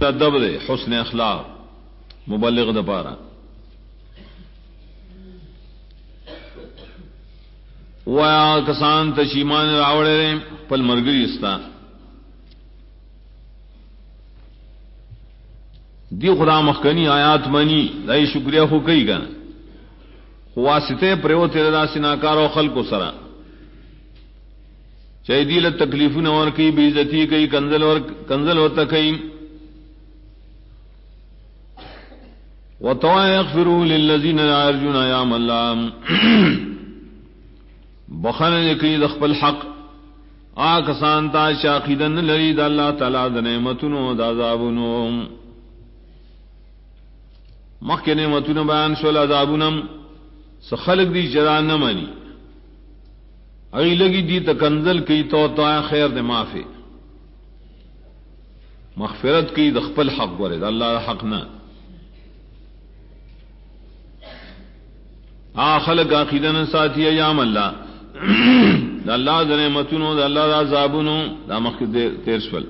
ادب دے حسن اخلاق مبلغ د پارا ویا کسان تشیمان راوڑے پل مرگری استا دی خدا مخکنی آیات منی دائی شکریہ خو کئی گا واسطے پریو تیرے دا سناکارو خلق سرا چاہی دیل تکلیف نور کی بیزتی کئی کنزل ورتا کئی وَطَوَا يَغْفِرُوا لِلَّذِينَ لَا يَرْجُونَ أَيَامَ اللَّهِ بخن یقین دخل حق آکسان تا شاقیدن لرید اللہ تعالی دا نعمتنو دا عذابنو مخی نعمتنو بیان شول عذابنم سخلق دی جران نمانی اگی لگی دی تکنزل کی تو خیر دے معافی مغفرت کی دخل حق ورد اللہ حق نا خلق عقیدن ساتھی ایام اللہ دا اللہ دا نعمتونو دا اللہ دا عذابونو دا مخی تیر شول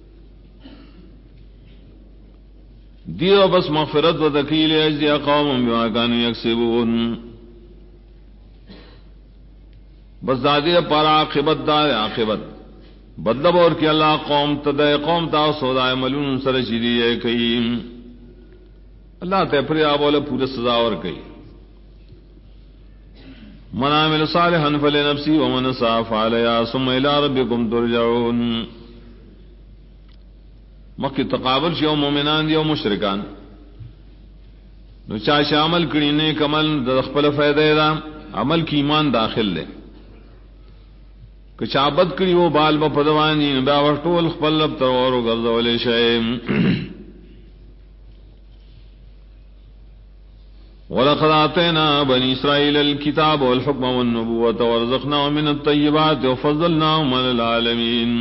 دیو بس مغفرت و تکیل اجزی قوم بما کانو یکسبون بس دادی پارا عاقبت دار عاقبت بدلب اور کی اللہ قوم تدائے قوم تا سودائے ملون سر شیدی ہے کئی اللہ تے پھر آبولا پورا سزا اور کئی من عمل صالحا فلنفسه ومن اساء فعليها ثم الى ربكم ترجعون مکی تقابل شیو مومنان دیو مشرکان نو چاش عمل کری نیک عمل خپل فائدہ دا عمل کی ایمان داخل لے کچابت کری وہ بال با پدوانی نبا وقتول خپل لب ترورو گرزولی شئیم وَلَقَدْ آتَيْنَا بَنِي إِسْرَائِيلَ الْكِتَابَ وَالْحُكْمَ وَالنُّبُوَّةَ وَرَزَقْنَاهُمْ مِنَ الطَّيِّبَاتِ وَفَضَّلْنَاهُمْ عَلَى الْعَالَمِينَ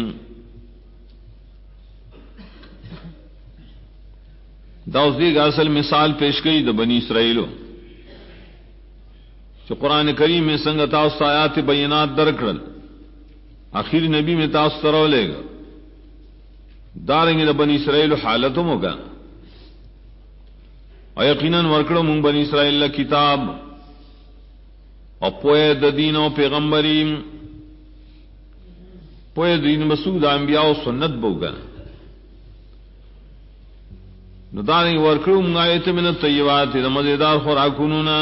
داؤزی کا اصل مثال پیش کی دا بنی اسرائیلو جو قرآن کریم میں سنگ تاؤس آیات بینات درکڑل آخری نبی میں تاؤس ترو لے گا دارنگی دا بنی اسرائیلو حالتوں ہوگا اور یقیناً ورکڑو مونگ بنی اسرائیل کتاب اور پوئے دین و پیغمبریم پوئے دین مسعود انبیاء و سنت بوگا ندانی ورکڑو مونگ آیت من الطیبات دا مزیدار خوراکونونا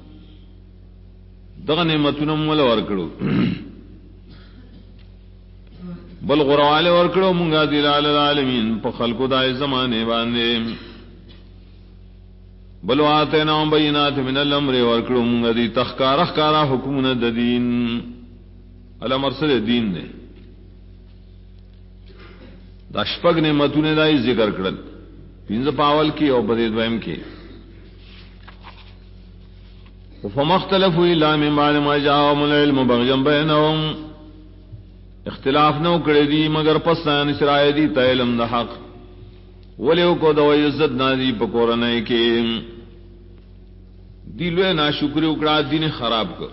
دغا نعمتونا مولا ورکڑو بل غروالے ورکڑو مونگا دلال العالمین پا خلقو دائی زمانے باندے بلو آتیناہم بینات من الامر ورکڑو مونگا دی تخکارا حکمنا دا دین الامر سر دین دے دا شپگ نعمتونے دائی ذکر کرد پینز پاول کی او بدید ویم کی فمختلفو اللہ من بعد ما جاءهم العلم بغیم بینہم اختلاف نو کردی دی مگر پسان اسرائے دی تا علم دا حق ولیو کو دو عزت نازی پکورنے کے دلوے ناشکری اکڑا دین خراب کر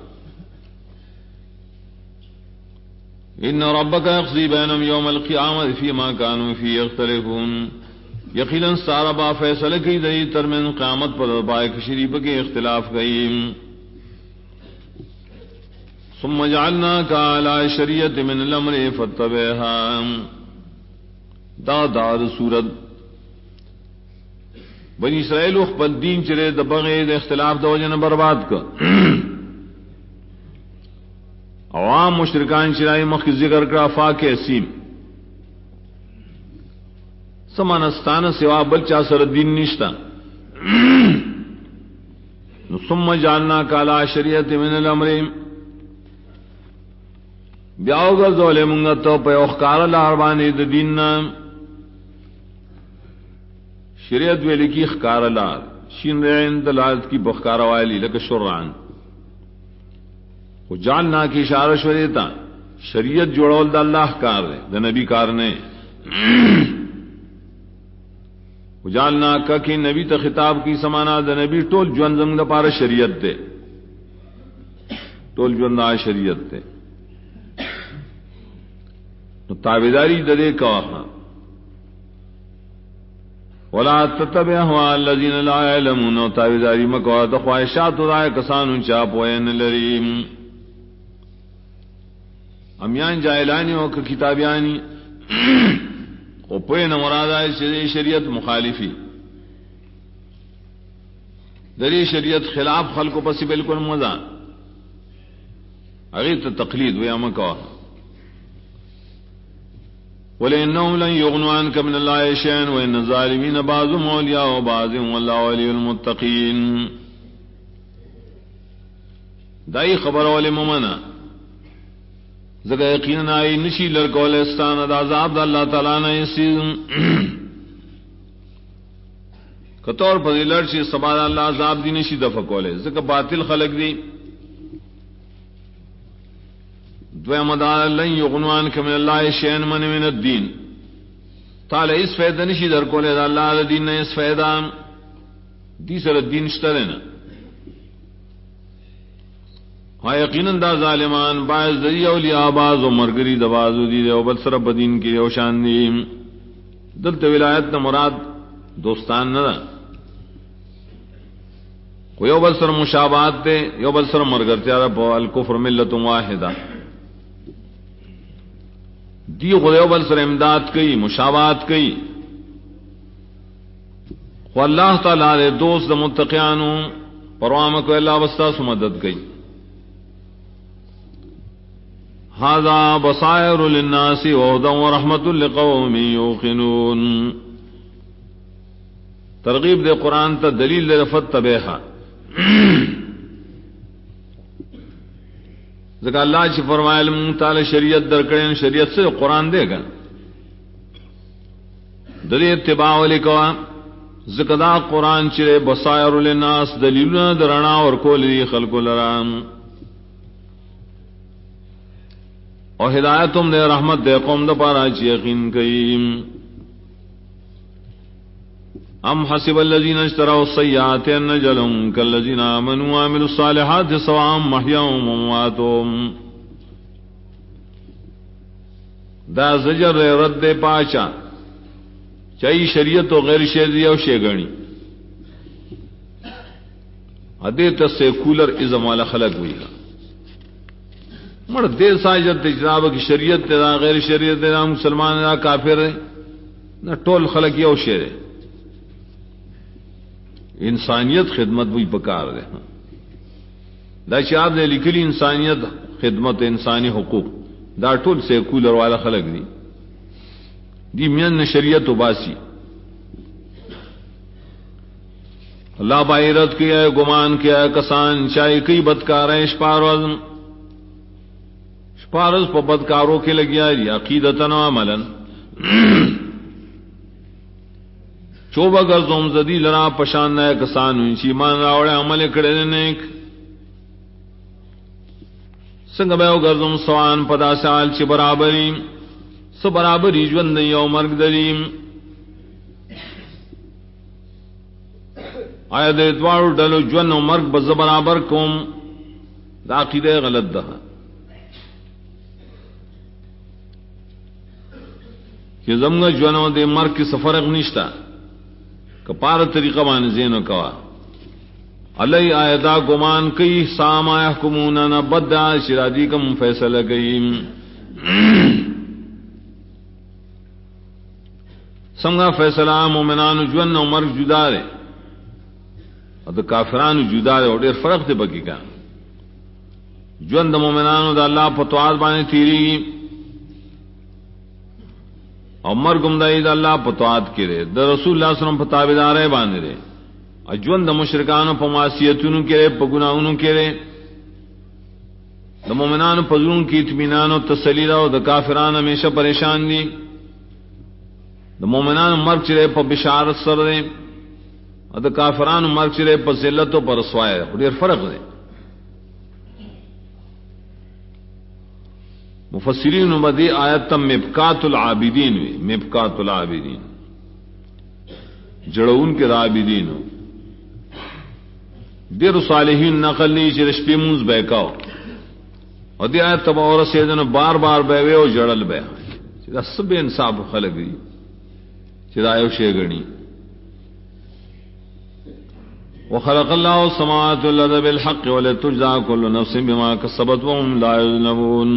ان ربک یقضی بینہم یوم القیامت فیما کانوا فی یختلفون یقیناً سارا با فیصلہ کی دی ترمن قیامت پر بائک شریف کے اختلاف گئی ثم جعلناک علی شریعت من الامر فاتبعها دار سورت بنی اسرائیل خپل دین چرے دبغے د اختلاف د وجہ برباد کر عوام مشرکان چرائی مخ ذکر کرا فاق اسیم سمانستان سوا بل چا سر دین نشتا ثم جعلنا کالا شریعت من الامر بیاو گر زولے منگا تو پہ اخکار لاربانی د دین شریعت وی لکی خکار لار شین رین دلالت کی بخکار والی لک شرعان و جاننا کی اشارہ شریعتا شریعت جوڑول دا اللہ کار دے دا نبی کار نے و جاننا کا کہ نبی تا خطاب کی سمانا دا نبی ٹول جون زمگ دا پارا شریعت دے ٹول جون دا شریعت دے تو تابداری دے کا وہاں ولا تتبع اهواء الذين لا يعلمون تابعداری مکو د خواہشات رائے کسانو چا پوین لریم امیان جاہلانی او کتابیانی او پوین مراد ہے شریعت مخالفی دری شریعت خلاف خلق پس بالکل مزہ اغیت تقلید ویا مکو وَلِأَنَّهُمْ لَنْ يُغْنُوا عَنْكَ مِنَ اللَّهِ شَيْئًا وَإِنَّ الظَّالِمِينَ بَعْضُهُمْ أَوْلِيَاءُ بَعْضٍ وَاللَّهُ وَلِيُّ الْمُتَّقِينَ دائی خبر والے ممنا زگا یقینا آئی نشی لرکولستان دا عذاب دا اللہ تعالیٰ نے اسی کطور پر لرشی سبا دا اللہ عذاب دی نشی دفع کولے زگا باطل خلق دی دویم مدار لن یغنوان کم اللہ شین من الدین تعالی اس فیدہ نشی در کولے دا اللہ دا دین نے اس فیدہ دیسر الدین شترنا ہاں یقیناً دا ظالمان باعث دی اولیاء باز و مرگری دوازو دی او بل سرب دین کی او شان دی دلت ولایت نا مراد دوستان نا کو you bill sir مشابہات they you بل سر مرگر تیارا پو الکفر ملت واحدہ دی خدیو بل سر امداد کئی مشابہت کئی خو اللہ تعالی دے دوست دا متقیانو پروام کو اللہ وستا سمدد کئی ھذا بصائر للناس وهدى ورحمۃ لقوم یوقنون ترغیب دے قرآن تا دلیل دے رفت تبیہا ذکر اللہ چی فرمائے علم تعالی شریعت درکڑین شریعت سے قرآن دے گا دلی اتباع لکوا ذکر دا قرآن چرے بصائر للناس دلیلنا درنا اور کولی خلق لرام اور ہدایتم دے رحمت دے قوم دا پارا چی یقین کئیم ام حسب الذين اشتروا السيئات ان نجعلهم كالذين امنوا وعملوا الصالحات سواء محياهم ومماتهم دا زجر رد پاچا چاہیے شریعت و غیر شریعت و شیگنی ادیت سیکولر ازم والا خلق ہوئی گا مر دیر ساجت اجراب کی شریعت دا غیر شریعت دا مسلمان دا کافر ہے نہ ٹول خلق یا شیر ہے انسانیت خدمت بھی پکار رہے دا شاید نے لکھلی انسانیت خدمت انسانی حقوق دا ٹول سیکولر والا خلق دی دی من شریعت و باسی اللہ بائرت کیا ہے گمان کیا ہے کسان چاہے کئی بدکار ہیں شپارز پا بدکاروں کے لگیا جی عقیدتن و عملا چوبا گرزوم زدی لنا پشان نئے کسان انچی مان راوڑے عمل کڑے نیک سنگ بیو گرزوم سوان پدا سال چی برابری سو برابری جوند یو مرگ دریم آیا دے دوارو ڈلو جون و مرگ بز برابر کوم دا عقیدہ غلط دا کہ زمگا جونو دے مرگ کی سفرق نشتا کپار طریقہ بان زینو کوا علی آیتا گمان کئی ساما یحکموننا بد شرادی کم فیصلہ کئی سمگا فیصلہ مومنان جون و مرگ جدا رے اور کافران جدا رے اور دیر فرق تے بکی کا جون دا مومنان دا اللہ پتواد بانے تیری اور مرگم دا عید اللہ پتواد کرے دا رسول اللہ صلی اللہ علیہ وسلم پتابدارے بانے رے اجون دا مشرکانو پا معصیتونو کرے پا گناہونو کرے دا مومنانو پا ظلم کی اطمینانو تسلی دا دا کافران ہمیشہ پریشان دی دا مومنانو مرگ چرے پا بشارت سر دے اور دا کافرانو مرگ چرے پا ذلت و پا رسوائے دیر فرق دے مفسرین بدی آیت تم مبکات العابدین وی مبکات العابدین جڑون کے عابدین دیر صالحین نقل لی چی رشپی منز بیکاو اور دی آیت تب اور سیدن بار بار بیوے و جڑل بے چی دا سب انصاب خلق دی چی دا آیو شیگنی وخلق الله السماوات والارض بالحق ولتجزى كل نفس بما كسبت وهم لا يظلمون.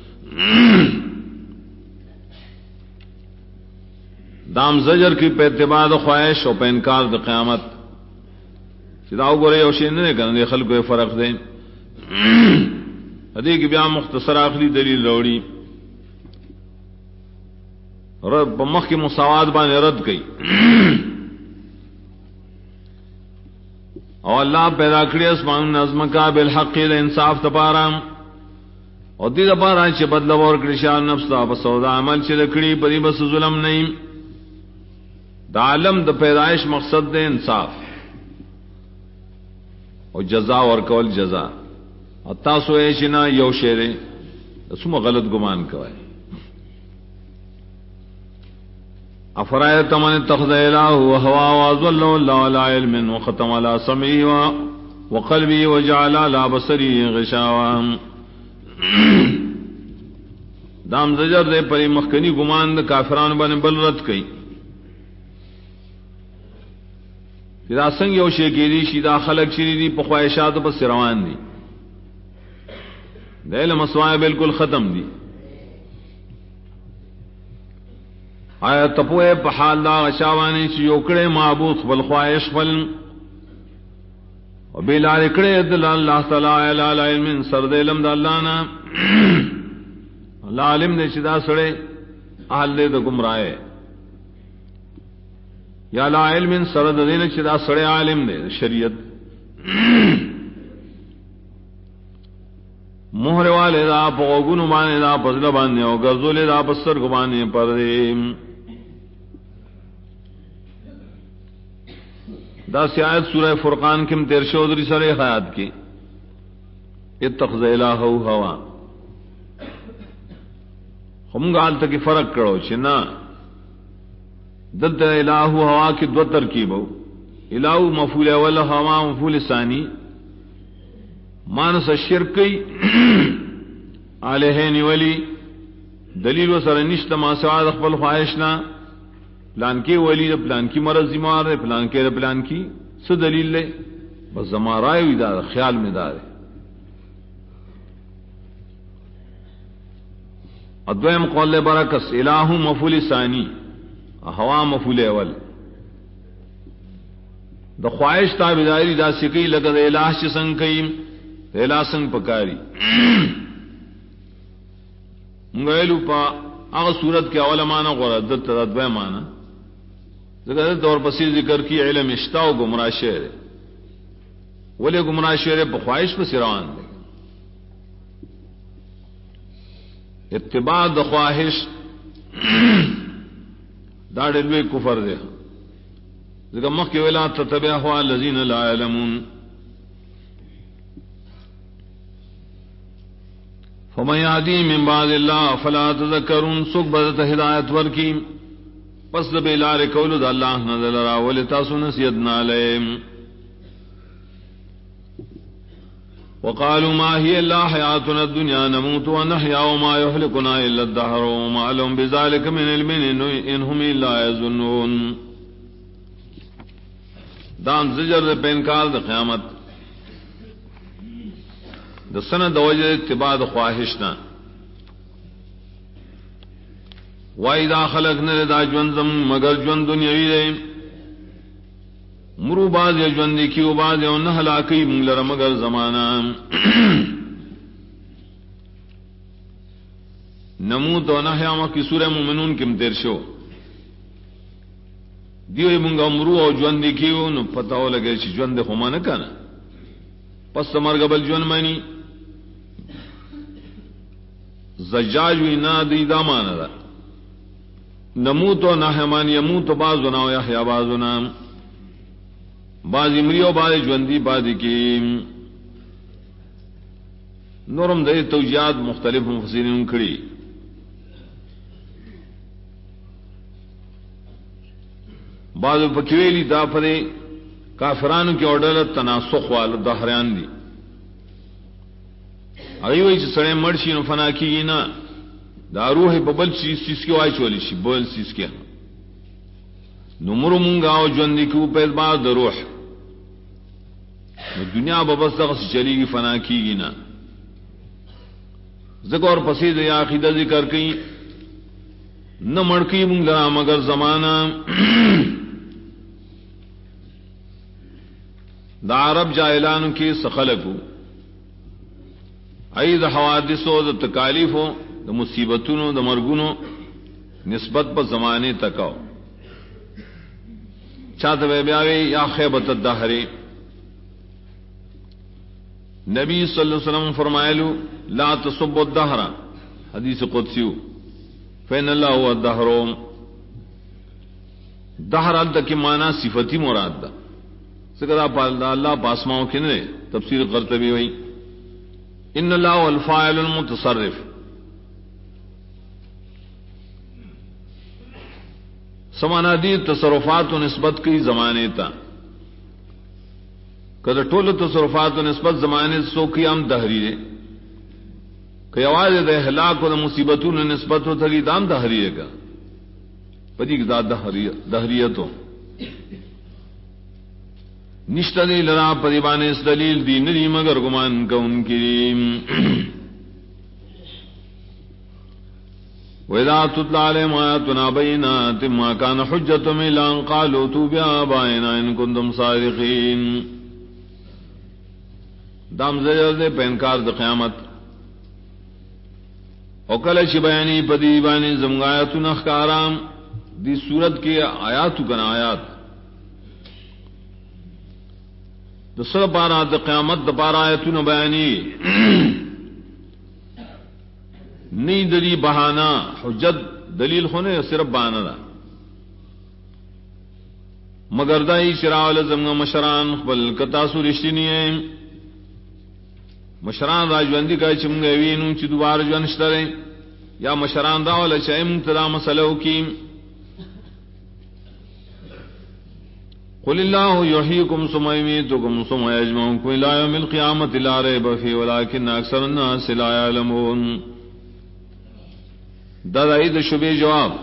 دام زجر کی پہ اتباع خواہش اور پہ انکار د قیامت چداؤ گورے اوشین نے کرنے خلق کو فرق دیں ادی کی بیا مختصر آخری دلیل روڑی رب مخ کی مساوات بانے رد گئی اور اللہ پیدا کری اسمان نظم کا بالحق انصاف تپارام اور دی تپارا چھ بدلو اور کرشان نفس دا بسودا عمل چھ لکڑی پری بس ظلم نہیں دا عالم دا پیدائش مقصد دے انصاف اور جزا اور کول جزا اور تاسو ایشنا یو شیرے اسم غلط گمان کوئے افرائیت من اتخذ الہ وہوا وضل اللہ علی علم وختم علی سمعی وقلبی وجعل علی بصری غشاوا. دام زجر دے پری مخکنی گمان دا کافران بن بل رد کئی دا سنگ یو شے کی دی شیدہ خلق چری دی پخواہشات پس روان دی دا علم اسوائے بالکل ختم دی. آیا تپوئے پحال دا غشاوانی چی یوکڑے معبود خبل خواہش خبل و بیلار اکڑے دل اللہ تعالی علی علم سرد علم دا اللہ نا اللہ علم دے چی دا سڑے احل دے دا گمرائے یا لا علم سرد دین چی دا سڑے عالم دے شریعت مہر والے دا پغوگن بانے دا پزل بانے و گرزولے دا پسر گبانے پر دے. دا سیایت سورہ فرقان کم تیر شودری سر حیات کی اتخذ الہو ہوا ہم گال تک فرق کرو چنا دلتا الہو ہوا کی دو ترکیب ہو الہو مفعول اول ہوا مفعول ثانی مانس شرکی آلہین ولی دلیل و سر نشت ما سواد اقبل خواہشنا پلان کے ولی دا پلان کی مرض زمار ہے پلان کے دا پلان کی سو دلیل لے بس زمان رائے ہوئی دار خیال میں دار ہے. ادویم قول برکس الہ مفعول ثانی ہوا مفعول اول دا خواہش تابداری دا سکی لگا دا الہ چی سنگ کئی الہ سنگ پکاری منگویلو پا آغا صورت کے اول مانا غرد دلتا دوی مانا ذکر دور پسی ذکر کی علم اشتا و گمراہ شہر ولی گمراہ شہر بخواہش پسی روان دے اتباع دا خواہش دا دلوی کفر دے ذکر مخی ولا تتبع احوال الذین لا علمون فمن یهدی من بعد اللہ فلا تذکرون سوک بدت ہدایت ورکی پس دبیلار کولو دا اللہ نظر را ولتاسو نسیدنا علیہم وقالوا ما هي الا حياتنا الدنيا نموت ونحيا وما يهلكنا الا الدهر وما لهم بذلك من علم انهم الا يظنون. دام زجر پینکار دا قیامت دا سند وجہ اتباع دا خواہشنا وَإِذَا خَلَقْنَا لَدَا جُوَنْزَمْ مگر جون دنیاوی دے مرو باز یا جون دیکھی و باز یا انہ ہلاکی منگلر مگر زمانہ نموت و نحیامہ کی سورہ مومنون کم تیر شو دیوئی منگا مرو و جون دیکھی و نو پتاو لگے چی جون دے خمانہ کانا پس مرگبل جون مانی زجاجوی نا دی دامانا دا نموت و نحمان یموت و بازنا و یحیا بازنا بازی مریو باز جوندی بازی کی نورم دے توجیات مختلف مفسرین کڑی بعض پکویلی دا پدے کافرانو کی اوڈر تناسخ والا دہریان دی اگئی وی چی سڑے مرشی نو فنا کی نا دا روح ببل چیز کی وائی چولی شی بل چیز کی نمرو منگا و جوندی کی پید بعد دا روح دنیا ببس دغس چلی گی، فنا کی گی نا. ذکر اور پسید یا عقیدہ ذکر کی نہ مڑکی منگ لرا مگر زمانہ دا عرب جاہلان کی سخلقو ای دا حوادثو دا تکالیفو دا مصیبتونو دا مرگونو نسبت پر زمانے تکاو چاہتا بے بیاوی یا خیبت الدہری. نبی صلی اللہ علیہ وسلم فرمائلو لا تصب الدہر، حدیث قدسیو، فین اللہ هو الدہروم. دہر علتا کی معنی صفتی مراد دا سکتا اللہ پاسماؤں کی نے تفسیر قرطبی ہوئی ان اللہ هو الفاعل المتصرف. سمانا دی تصرفات و نسبت کی زمانے تا کدر ٹول تصرفات و نسبت زمانے سو قیام دہری دے کہ آواز دے ہلاک و مصیبتوں نے نسبت ہو تھکی دام دہری کا پتی کی ذات دہریتوں نشتہ دی لرا پریبان اس دلیل دی ندی مگر گمان کا ان کی وَإِذَا تُتْلَى عَلَيْهِمْ آيَاتُنَا بَيِّنَاتٍ مَا كَانَ حُجَّتُهُمْ إِلَّا أَن قَالُوا ائْتُوا بِآبَائِنَا إِن كُنتُمْ صَادِقِينَ. دام زجر دے پینکار د قیامت او کله چې بیانی پدی باندې زمغایتون اخکارام دی صورت کی آیاتو کنا آیات د سر پارا د قیامت د پارا آیاتون بیانی نی دلی بہانا حجت دلیل ہونے صرف بہانا دا مگر دائی شراء الزمغ مشران خبل کتاسو رشتی نہیں ہے مشران راجواندی کا چمگے وینوں چی دوبار جوانشترے یا مشران داولا چاہم تدا مسئلہو کی قل اللہ یحییکم ثم یمیتکم ثم یجمعکم الی یوم القیامۃ لا ریب فیہ ولکن اکثر الناس لا یعلمون. دادائی دا شبہ جواب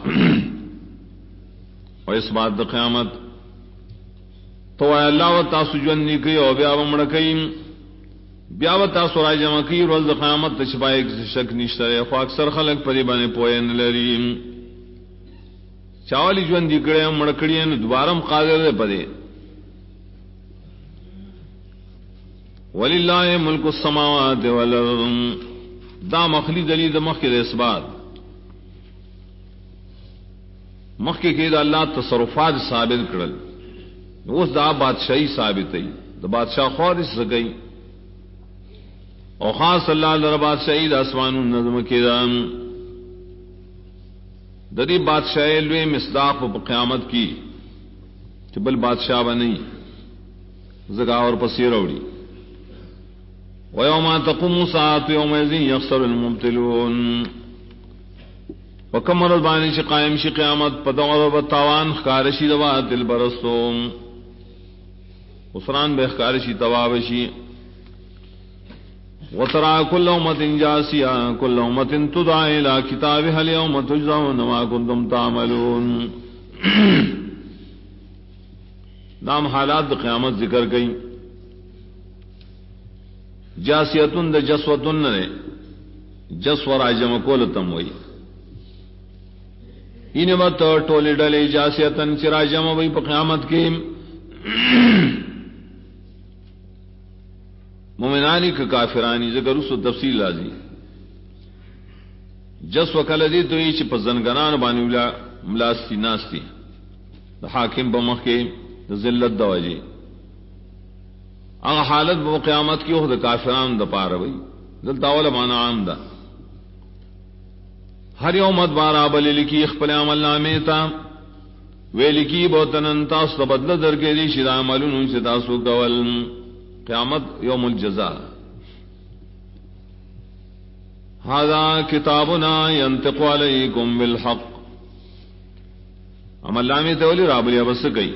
اور اس بات دا قیامت تو اے اللہ و تاسو جوانی کی او بیاو مڑکیم بیاو تاسو راج جمع کی روز دا قیامت تشبائی کسی شک نشترے خو اکثر خلق پری بانے پوین لریم چاولی جوان دی کڑے مڑکڑی دوبارم قادر دے پدے. وللہ ملک السماوات والارض دا مخلی دلی دا مخی دا اثبات مخی کی دا اللہ تصرفات ثابت کرل اس دا بادشاہی ثابت ہے دا بادشاہ خود اس سکئی اور خاص اللہ در بادشاہی دا اسمان النظم کی دا دری بادشاہ لوے مصداق و قیامت کی کہ بل بادشاہ بنی زگا اور پسی روڑی وَيَوْمَ تَقُومُ السَّاعَةُ يَوْمَئِذٍ يَخْسَرُ الْمُبْطِلُونَ. وکمر بانی چی قائم شی قیامت پتوغ بتاوان خکارشی دوا دل برستو اسران بے خکارشی توابشی وترى كل أمة جاسية كل أمة تدعى إلى كتابها اليوم تجزون ما كنتم تعملون. نام حالات قیامت ذکر گئی. جاسیتن د جسوتن نے جسو راجم کولتم وئی ان مت ٹولی ڈلے جاسیتن چراجم وئی په قیامت کی مومنانی کا کافرانی ذکر اس تفصیل لازی جس وکلدی تو یہ چ پزنگنان بانی ملاستی ناستی حاکم بمخ کے ذلت دواجی اگر حالت وہ قیامت کی ہو کافران دا پار بھائی دل داول مانا عام دا ہر یومت بارا بلی لکی اخپل عمل نامے تا وی لکی بوتنن تاس تبدل در کے دی شدا عملون ان سے تاسو کول قیامت یوم الجزا. هذا کتابنا ينطق علیکم بالحق عمل نامے تولی رابلی بس گئی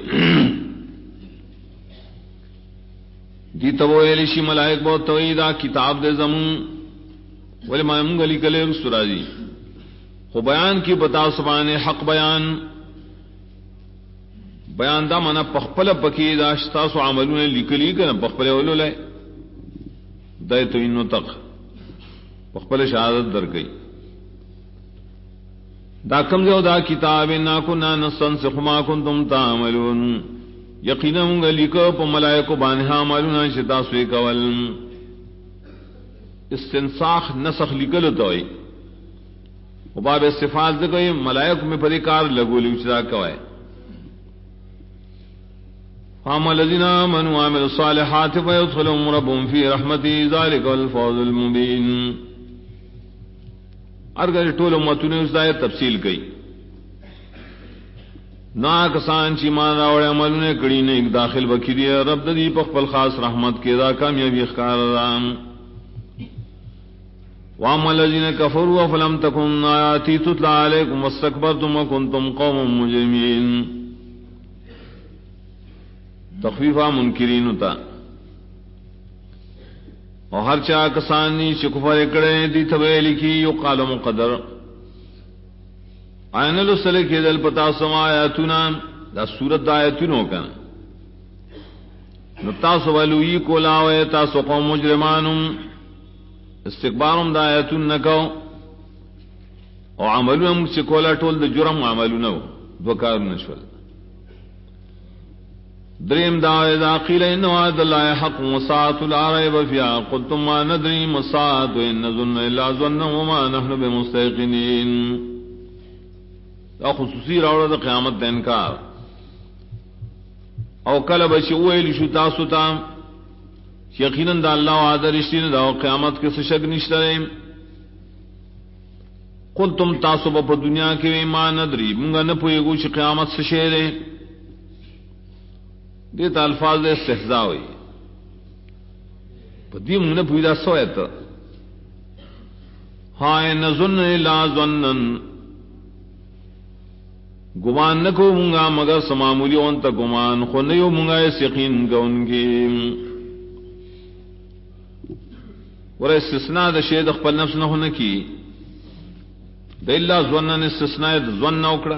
دی تبو ایلیشی ملائک بہت تویدہ کتاب دے زمون ولی مائمون گلی کلے رسو راجی خو بیان کی بتا سبانے حق بیان بیان دا منا پخپل پکی دا تاسو عملونه لیکلی کنه پخپل ولولای دای تو انو تک پخپل شهادت در گئی دا کم جو دا کتاب نا کنا نستنسخ ما کنتم تعملون یقینا من لکو په ملائکه باندې عملونه شتا سوی کول استنساخ نسخ لکل توئی و باب صفات دے کوئی ملائک میں پدی کار لگو لیچرا کوئے فاما الذین آمنوا وعملوا الصالحات فیدخلهم ربهم فی رحمته ذلک الفوز المبین ارگر ټول امتونه اس دایت تفصیل کئی نا کسان چی مان راوڑے عملونه کڑی نیک داخل بکری رب دی په خپل خاص رحمت کے دا کامیابی اخکار رام وَأَمَّا الَّذِينَ كَفَرُوا فَلَمْ تَكُنْ آيَاتِي تُتْلَى عَلَيْكُمْ وَاسْتَكْبَرْتُمْ وَكُنْتُمْ قَوْمًا مُجْرِمِينَ تخفیفہ منکرین تا اور ہر چاہ کسانی شکفر اکڑے دی تبیلی کی یقال مقدر آئین السلے کے دل پتا سما آیاتنا دا سورت دا آیاتنوں کا نتاسو ولوی کو لاوے تاسو قوم مجرمانم استکبارم دا آیاتون نکو او عملونم چکولا ٹول دا جرم عملونو دوکار نشول دریم دا اذا قیل انو عاد اللہ حق وساعت لا ریب فیها قلتم ما ندری مساعت وان نظن الا ظن وما نحن بمستيقنین دا خصوصی راوڑا دا قیامت دا انکار او کل بچی اویلی شو تاسو تا یقیناً دا اللہ وعدہ رشتین دا قیامت کے سشک نشترے قل تم تاسو با دنیا کے ما ندری منگا نپوئے چی قیامت سشیرے دیتا الفاظ دے استحضاء ہوئی پا دی منگا نپوئے دا سویتا ہائے نظن لا ظنن گمان نکو منگا مگر سمامولی انتا گمان خونیو منگا اس یقین کا ان کی اور استثناء دا شید اخپل نفس نہ ہونے کی دا اللہ ظنن استثناء دا ظن نہ اکڑا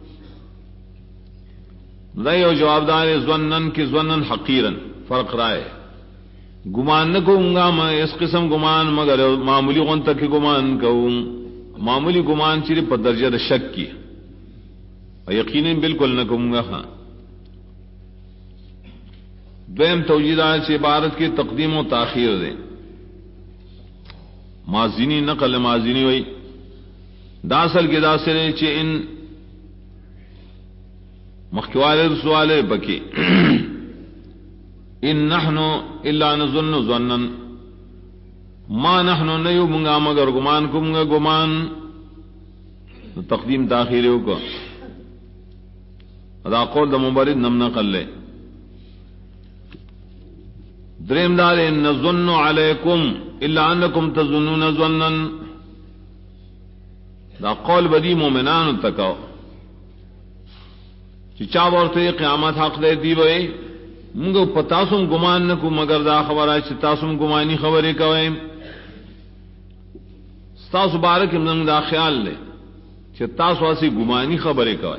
دا یو جواب دار ظنن کی ظنن حقیرن فرق رائے گمان نہ کہوں گا میں اس قسم گمان مگر معمولی غن تک گمان کہوں معمولی گمان چیرے پر درجہ دا شک کی یقیناً بالکل نہ کہوں گا ہاں دویم توجیدات سے عبارت کی تقدیم و تاخیر دیں مازینی نقل مازینی ہوئی داسل کے داسلے چے ان مخکوال سوال بکی ان نحن الا نظن ظنن ما نحن نیو منگا مگر گمان کو منگا گمان تقدیم تاخیریو کو ادا قول دا مبارد نم نقل لے دریم دار ان نظن علیکم الا انکم تظنون ظنن دا قول بدی مومنان تکاو چا ورتے قیامت حق دے دی وے منگو پتاسم گمان نکو مگر دا خبر ہے چتاسم گمانی خبریں کوئے ستاسو بارک منگ دا خیال لے چتاسو اسی گمانی خبریں کوئے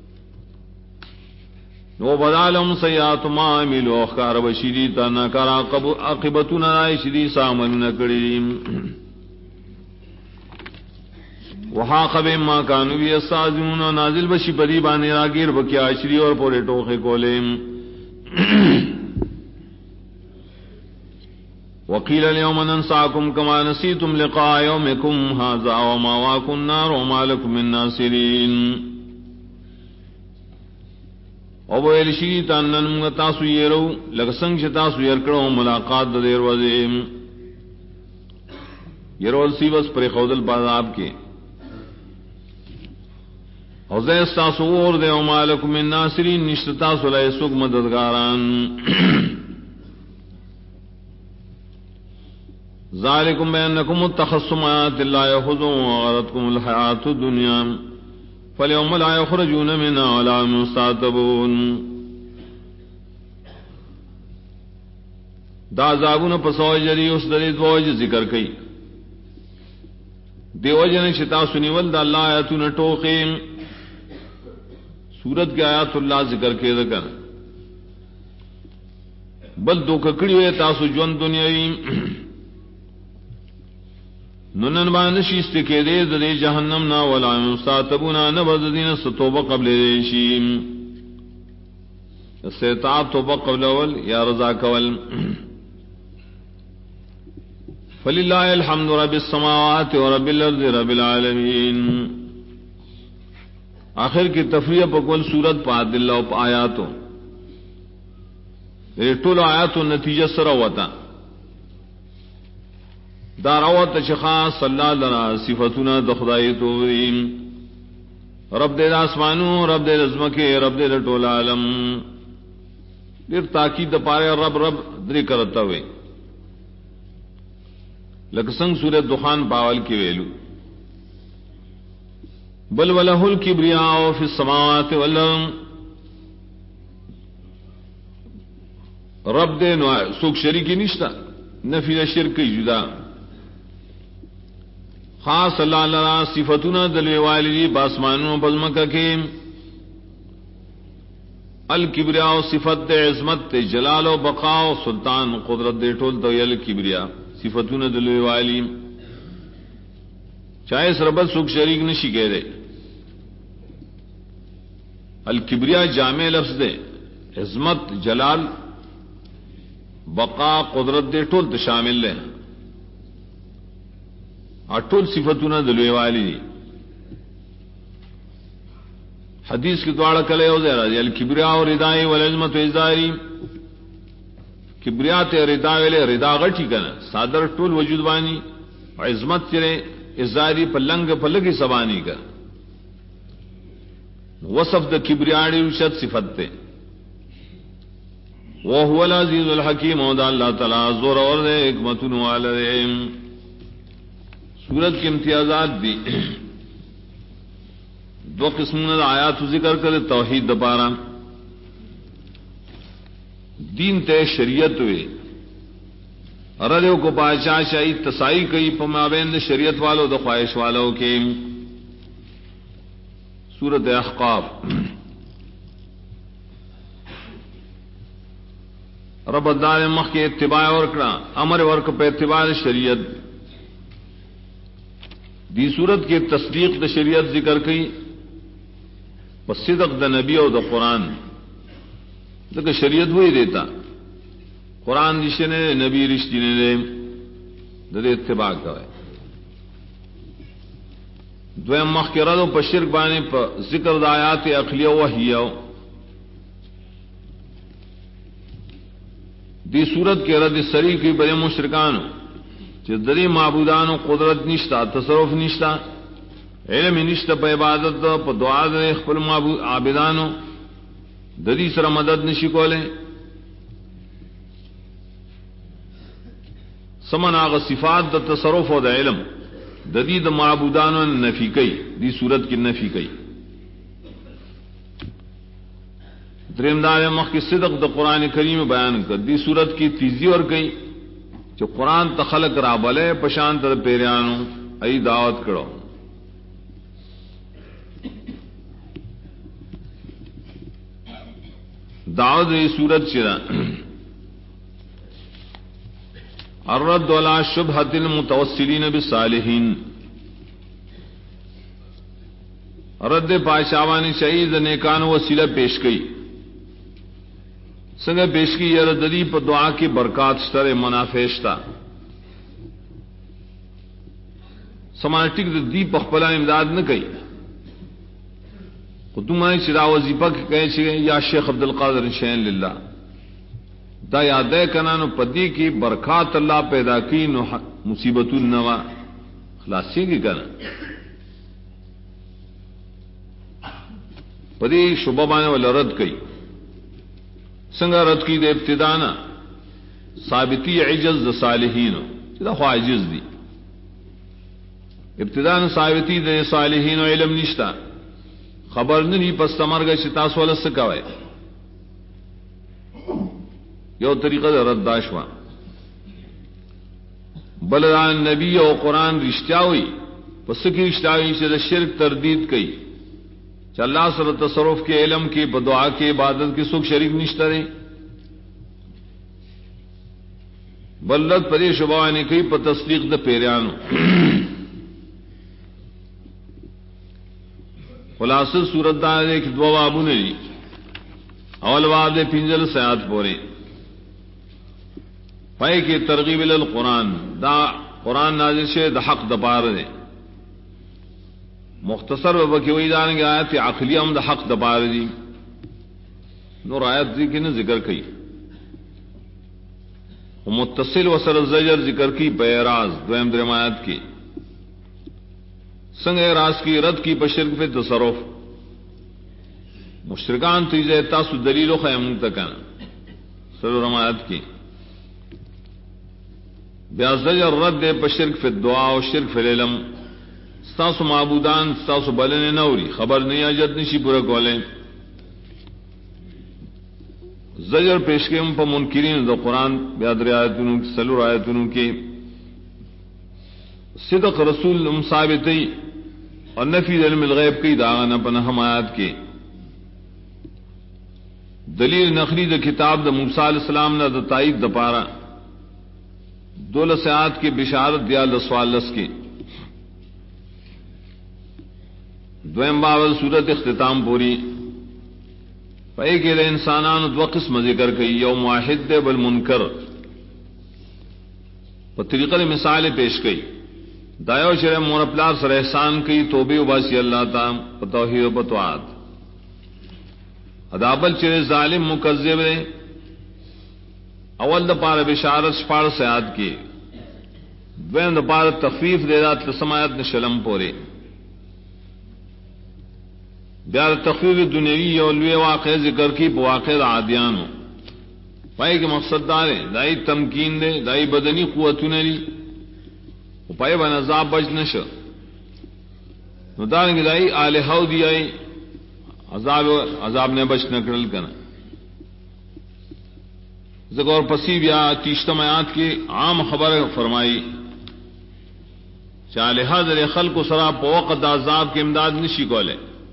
نو بدالم سیئات ما عملو اخکار بشیدی تا نکار عاقبتنا نائشدی سامن نکڑیم وحاق بهم ما كانوا يستهزئون نازل بشی پدی بانے راگیر بکی عشری اور پورے ٹوخے کولیم وقیل اليوم ننساكم كما نسيتم لقاء يومكم هذا ومأواكم النار وما لكم من ناصرين او ویل شي تنن تاسو یرو لکسنگ چې تاسو ير کړو ملاقات د دیر وځي يرول سی بس پر خودل بازاب کې او زه تاسو ور دې او مالکم من ناصرین نشتا تاسو له سوق مددګاران ذالکم بانکم التخصمات لا يخذوا وغرتكم الحیات الدنیا فاليوم لا يخرجون منها ولا مستعتبون دا عذابون پسوئی جری اس دلیت ووج ذکر کئی دیو جن شتا سنیول دا اللہ آیتون ٹوقیم سورت کے آیات اللہ ذکر کے ذکر بل دو ککڑی ہوئے تاسو جون دنیاوی ننن بانشی استکے دے دے جہنم نا ولا مستاتبونا نبذدین ستوبہ قبل دیشیم استطاعت توبہ قبل اول یا رضا کول فللہ الحمد رب السماوات و رب الارض رب العالمین. آخر کی تفریح پکول سورت پا دلہ و پا آیاتو ٹول آیاتو نتیجہ سر ہوتا داروت شخاص صلی اللہ لنا صفتنا دخدائی تویم رب دے آسمانو رب دے رزمکے رب دے ٹول عالم دیر تاکید پارے رب رب دری کرتا ہوئے لکسنگ سورت دخان پاول کی ویلو بل ولہ الکبریاء فی السماوات والارض رب دے سوک شریکی نشتا نفی شرک جدا خاص اللہ علیہ صفتنا دلوی والدی باسمانوں بزمکہ کے الکبریاء صفت دے عظمت دے جلال و بقاء و سلطان قدرت دے ٹول تو الکبریاء صفتنا دلوی والی چاہے سربت سوک شریک نشی کہہ دے الکبریاء جامع لفظ دے عظمت جلال بقا قدرت دے ٹول تو شامل ہے اٹول صفتنا دلوی والی دی حدیث کی دوڑا کلے ہو زیرہ دی الکبریاء و ردائی والعظمت و ازداری کبریاء تے ردا ویلے ردا غٹی کنا صادر ٹول وجود بانی و عظمت چرے ازداری پلنگ پلگی سبانی کا وصف دا کبریاء رشد صفت تے وَهُوَ الْعَزِيزُ الْحَكِيمُ وَدَا اللہ تعالیٰ زور اور دے حکمتن والدے. سورت کے امتیازات دی دو قسموں آیات ذکر کرے توحید دپارا دین تے شریعت ہوئے ردیو کو پاچا شاہی تسائی کئی پمابین شریعت والوں دا خواہش والوں کے. سورت احقاف رب دار مخ کے اتباع ورکڑا امر ورک پہ اتباع شریعت دی صورت کے تصدیق دا شریعت ذکر کی پس صدق دا نبی اور دا قرآن دا شریعت وہی دیتا قرآن رشتے نے نبی رشتے نے دے اتباع کا ہے. دویم مخ کے رد و پشرک بانے پا ذکر دا آیات اقلیہ وحیہ دی صورت کے رد سری کی بڑے مشرکانو چہ دری معبودانو قدرت نشتا تصرف نشتا علم نشتا پہ عبادت پہ دعا دے خپل معبود عابدانو دری سر مدد نشی کولے سمن آغا صفات دا تصرف و دا علم ددی دا معبودانو نفی کئی دی صورت کی نفی کئی. دریم دار مخ کی صدق دا قرآن کریم بیان کر دی صورت کی تیزی اور گئی جو قرآن تخلق را بلے پشان تر پیریانو ای دعوت کرو. دعوت ای صورت چرا الرد علی شبہۃ المتوسلین بالصالحین رد پاشاوانی شہید نیکان وسیلہ پیش کی سنگ پیش کی یہ ردی پر دعا کی برکات شتر منافعشتا سمانٹک دی پخپلا امداد نہ کئی تمہیں چرا وظیفہ کہیں چاہیے یا شیخ عبد القادر شین للہ دا یاد کنانو پدی کی برکات اللہ پیدا کی نو مصیبت النوا خلاصی کی کنا پدی شبہ بانے والا رد کئی سنگا رد کی دے ابتدانا ثابتی عجز دا صالحینو چیدہ خواہ عجز دی ابتدانا ثابتی دے صالحینو علم نشتا خبر نہیں پس تمرگا شتاس والا سکاوے یو طریقہ دا رد داشوا بلدان نبی و قرآن رشتیاوی پس کی رشتیاوی سے دا شرک تردید کئی کہ اللہ سر تصرف کے علم کی بدعا کے عبادت کی سکھ شریک نشترے بلد پری شبہ نے کئی پر تصدیق دا پیریانو خلاصہ صورت دا ایک دو بابو نے جی اول باب دے پنجل سیاد پورے پائے کہ ترغیب القرآن دا قرآن نازل شے دا حق دا پار دے مختصر و بکی وہی دان گے آیت عقلی ہم دا حق دا پار دی نور آیت دی کی نے ذکر کی متصل و سر زجر ذکر کی پیراز دویم درم آیت کی سنگ راز کی رد کی پشرک پہ تصرف مشرکان تیزے تاسو دلیل و خیم تکن سر رمایت کی بیا زجر رد دے پشرک فی الدعا و شرک فی العلم ستاسو معبودان ستاسو بلن نوری خبر نہیں اجد نشی پورا کولیں زجر پیش کے پا منکرین دا قرآن بیادر آیتونوں کی سلور آیتونوں کی صدق رسول ثابتی اور نفی علم الغیب کی داغانا پنہ ہم آیات کے دلیل نقلی دا کتاب دا موسیٰ علیہ السلام نا دا تائید دا پارا دولس آیات کی بشارت دیا لسوالس کی دویم باول صورت اختتام پوری پائے کہ انسانان دو قسم ذکر کئی یوم واحد دے بالمنکر و طریقہ مثال پیش کئی دایو شرع مورپلار سر احسان کی توبہ وباسی اللہ تعالی توحید و طاعت ادابل چرے ظالم مکذب نے اول دا پار بشارت شپار سیاد کی دویم دا پار تخفیف دے رات لسمایت نشلم پورے بیار تخفیف دنیوی اولوی واقع ذکر کی بواقع عادیانو پائے کہ مقصد دارے دائی تمکین دے دائی بدنی قوتوں نے لی پائے بن عذاب بچ نشو نو دارنگی دائی آلہو دی آئی عذاب نے بچ نکرل کنا ذکر پسی بیا تیشتم آیات کی عام خبر فرمائی چالہا در خلق و سرا پوقت عذاب کے امداد نشی کولے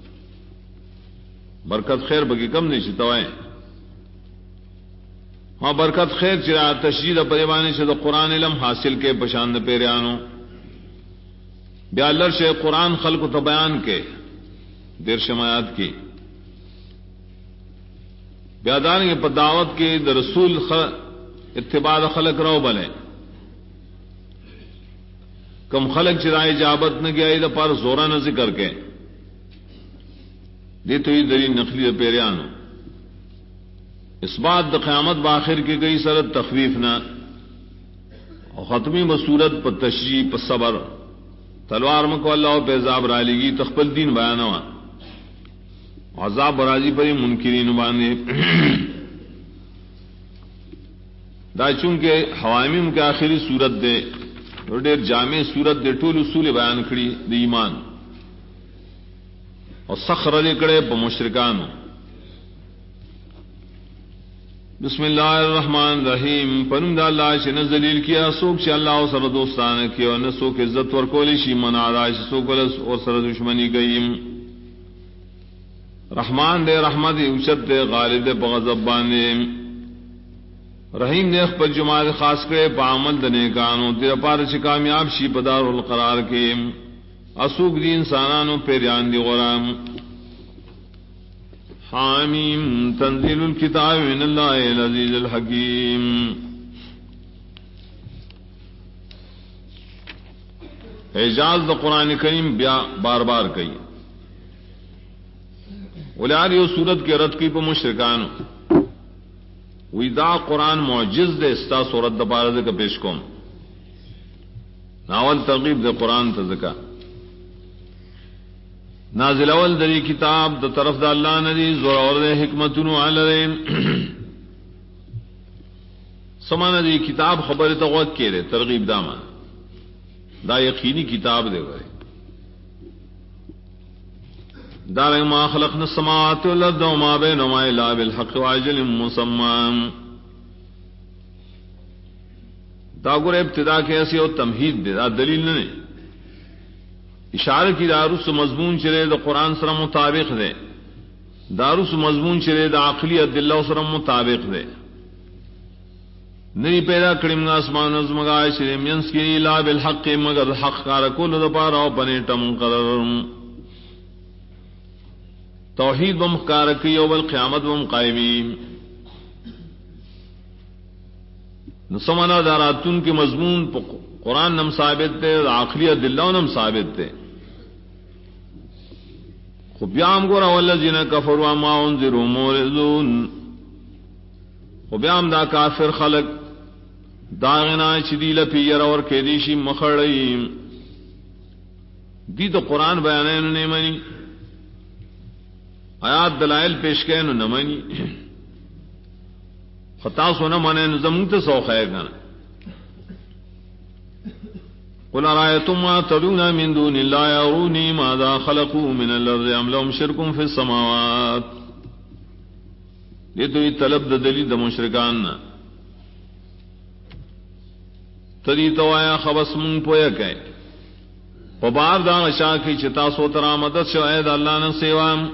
برکت خیر بکی کم نہیں چتوائیں ہاں برکت خیر چرا تشجید پریبانی سے تو قرآن علم حاصل کے پشاند پیریانو بیالر سے قرآن خلق و بیان کے دیر شمایات کی بیادان کے پداوت کے در رسول اتباع خلق رو بنے کم خلق چرائے جابت نہ گیا دا پر زورا نہ ذکر کے دی تو یہ دلیل نقلی پیریانو اس بات دا قیامت باخر کی گئی سرد تخویف نہ اور ختمی بصورت پر تشریح پر صبر تلوار مکو اللہ پہ عذاب رالی گی تخپل دین بیانوا عذاب برازی پر منکرین باندھے دا چونکہ حوامیم کے آخری صورت دے اور دیر جامع صورت دے ٹول اصول بیان کھڑی دی ایمان اور سخر لکڑے پا مشرکانو بسم اللہ الرحمن الرحیم پنم دا اللہ چھ نزلیل کیا سوک چھ اللہ و سر دوستان کیا و نسوک عزت ورکولی شی من آدائی سوک اور سر دشمنی گئیم رحمان دے رحمت اوچت دے غالب دے پا غضب باندے رحیم دے اخبر جماعت خاص کرے پا عمل دنے کانو تیر پار چھ کامیاب شی پدار القرار کے اسوک دی انسانانو پیریان دی غرام حامیم تنزیل الکتاب من اللہ العزیز الحکیم اعجاز دا قرآن کریم بار بار کئی ولیاری و صورت کے رد کی پا مشرکانو وی دا قرآن معجز دے استا صورت دا پارد کا پیش کوم ناول ترغیب دے قرآن تذکا نازل اول دری کتاب دا طرف دا اللہ ندی زور اور دے حکمتنو علی سمانا دی کتاب خبر تغوت کے دے ترغیب داما دا یقینی کتاب دے گئے دار ما خلقنا السماوات والارض وما بينهما الا بالحق واجل مسمى دا گور ابتدا کے ایسی اور تمہید دے دا دلیل نہیں اشارہ کی دارس مضمون چرے دا قرآن سره مطابق دے، دارس مضمون چرے دا عقلی ادلہ سره مطابق دے. نئی پیدا کریم گا اسمان ازمگا شری منس کی لا بالحق مگر حق کار کول دا پارا او پنیٹا منقرر توحید بم کارکی او بالقیامت بم قائمین. نسمانا داراتون کی مضمون قرآن نم ثابت تے، عقلی ادلہ نم ثابت تے. خبیام گورا والذین کفروا ما انذروا مورزون، خبیام دا کافر خلق داغنا چدیل پیر اور کیدیشی مخڑیم دی تو قرآن بیانے انہوں نے منی، آیات دلائل پیش کے انہوں نے منی، خطا سونا مانے زمونت سوخ ہے گانا. قل ارائیتم ما تدعون من دون اللہ ارونی ماذا خلقوا من الارض ام لهم شرک فی السماوات. یہ تو یہ طلب دا دلیل دا مشرکان نا تدی تو آیا خبس من پویا کہے پبار دا اشاہ کی چتا سو ترا مدد شو اید اللہ نے سیوام.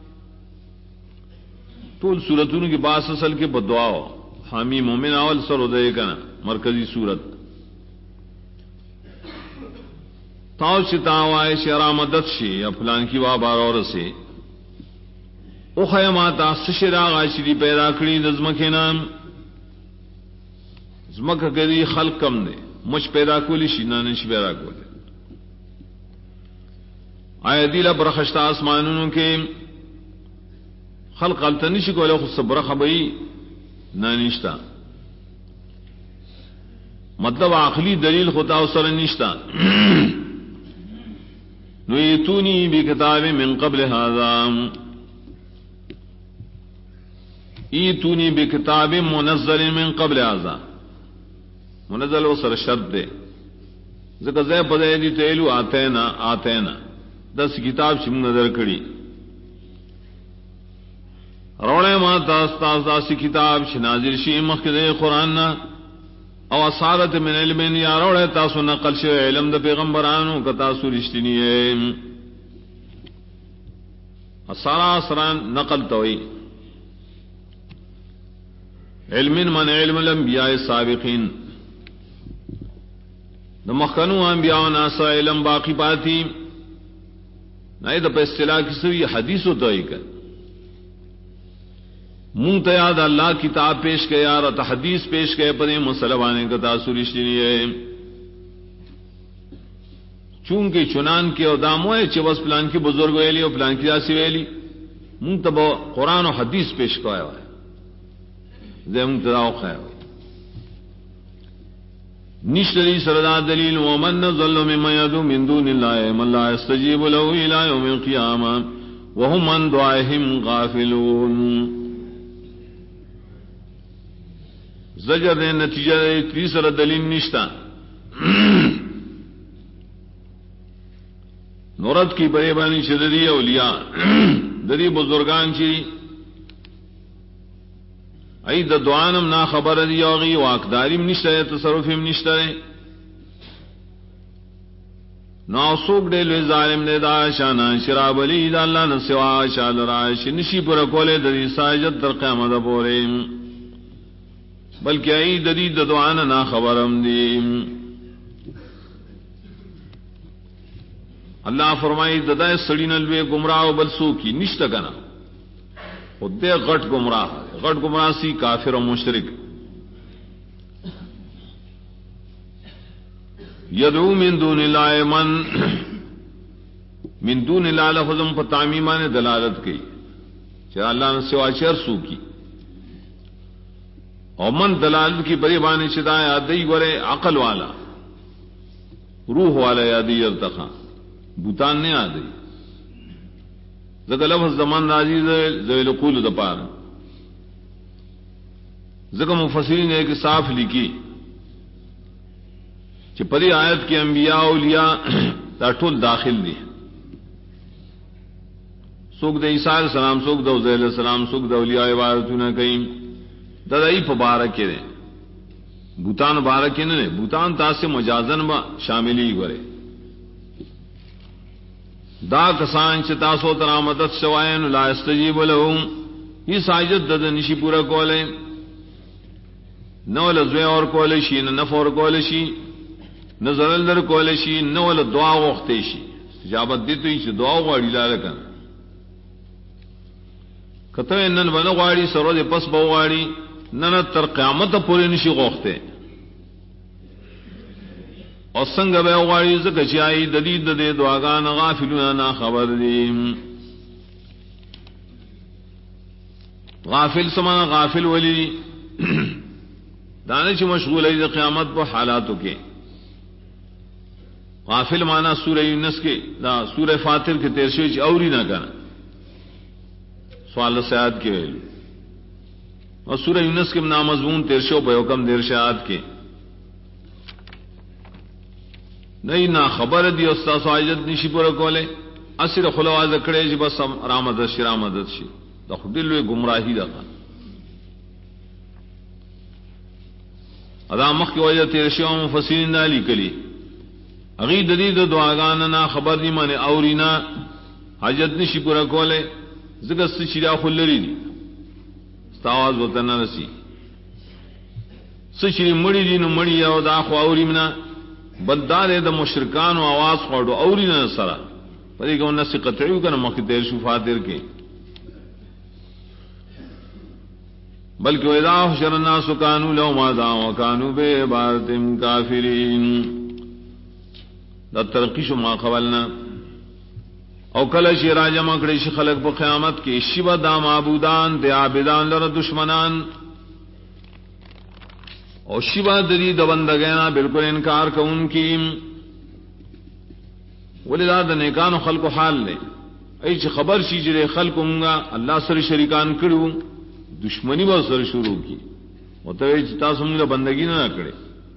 طول سورتون کی باس اصل کے بدعاؤ حامی مومن اول سر ادے کنا مرکزی سورت تاؤ چتاوائے شرا مدد شی افلان کی وابار اور سے او خیماتا سشرا غاشری پیدا کری نظم کے نام زمک کری خلق کم دے مجھ پیدا کولی شینانش پیدا کولے آئے دیلہ برخشتا آسمانونوں کے خلق التنیش کولے خود سبرخ بئی نانشتا مطلب عقلی دلیل خدا اسر نشتا. نو ایتونی بکتاب من قبل هذا، ایتونی بکتاب منزل من قبل هذا، منزل و سر شرط دے ذکر زی پدے دی تیلو آتینا 10 کتاب چم نظر کری روڑے ما تاستاز داسی کتاب شنازل شی مخد قرآن او اصارت من علم یا روڑے تاسو نقل شو علم دا پیغمبرانو کتاسو رشتینی ہے اصارا اصران نقل توئی علم من علم الانبیاء السابقین دا مخنو انبیاء و ناسا علم باقی پاتی نائی دا پہ اصطلاح کسی حدیث ہوتا ہی کر منتیاد اللہ کتاب پیش کے یار حدیث پیش کے پر مسلمانے کا تاثر اشتنی ہے چونکہ چنان کے ادامو ہے چبس پلان کی بزرگ ویلی اور پلان کی جاسی ویلی منتب قرآن و حدیث پیش کو آیا ہے زی منتداؤ خیر ہوئی نشتری سردا دلیل ومن ظل ممن يدعو من دون الله من لا يستجيب له الى يوم القيامه وهم عن دعائهم غافلون. زجر نے نتیجہ تیسرا دلیل نشتا نورت کی بڑے بانی شدری اولیاء دری بزرگان چی ای دا دعانم نا خبر دی اوغی واقداریم نشترے تصرفیم نشترے ناسوک ڈیلوی ظالم دے دا شانا شراب علی دا اللہ نسوا شال راش نشی پر کولے دری ساجد در قیامت پوریم بلکہ ای دری دا دعانا نا خبرم دیم. اللہ فرمائی ددائے سڑی نلوے گمراہ بلسو کی نشتا کنا خود دے غٹ گمراہ سی کافر و مشرک یدعو من دون اللہ من دون اللہ لفظم پر تعمیمان دلالت کی چاہے اللہ نے سوا چر سو کی اور من دلالت کی بری بانی چدا یادی گورے عقل والا روح والا یادی ارتخا بوتان نے آدھی زکا لفظ زمان راجی ذویل قول دپار زکا مفسرین نے ایک صاف لکھی کہ پری آیت کے انبیاء اولیاء ٹول داخل دی سوک دا عیسیٰ علیہ السلام سوک دا عزیز علیہ السلام سوک دا اولیاء عبارتونا کہیں دادائی پا بارکے دیں بوتان بارکے نے بوتان تاس سے مجازن با شاملی گورے دا کسان چې تاسو ته مدد شوائن لا استجیب لهم یہ ساجد د نشي پورا کولای نو له زوی اور کولای شي نه نفور کولای شي نظر لر کولای شي نو له دعا وخته شي استجابت دي ته چې دعا غواړي لاله کنه کته نن باندې غواړي سره دې پس به غواړي نن تر قیامت پورې نشي غوښته او څنګه به غواړي زکه چې آی د دې د دعاګان غافلون نه خبر دي غافل سمانا غافل ولی دانش مشغول ہے قیامت په حالاتو کې غافل مانا سورہ یونس کے دا سورہ فاتر کے 13 اوری نہ کرنا سوال سیاد کے ویلو اور سورہ یونس کے نامضمون 13 بے حکم دیر شاعت کے نہیں نہ خبر دی استاد سواجد نشی پورا کولے اصل خلواز کڑے جی بس رامدد شي دا خدل گمراہی دا ادا مخ کی وجہ 13 مفسرین علی کلی اغی ددید دعاگان نا خبر دی مانے اورینا حاجت نشی پورا کولے زگت سے شیرا خلری دی استاواز وطن رسی سشری مڑی دی نو مڑی یو دا خو اوری منا بلدار دا مشرکان و آواز خوڑو اورینا سرا پدی کہ انہا سی قطعیو کنا مخی 13 فاتر کے بلکہ اذا حشر الناس كانوا لهم اعداء وكانوا بعبادتهم كافرين دا ترقیش ما قبلنا او کله شی راجمع کړي شي خلق په قیامت کې شیبا دا معبودان د عابدان لره دشمنان او شیبا د دې د بندګانا بالکل انکار کوونکی ولدا د نیکانو خلق حال نه ای چې خبر شي چې خلقونګه الله سره شریکان کړو دشمنی به سره شروع کی وته چې تاسو موږ بندګی نه کړې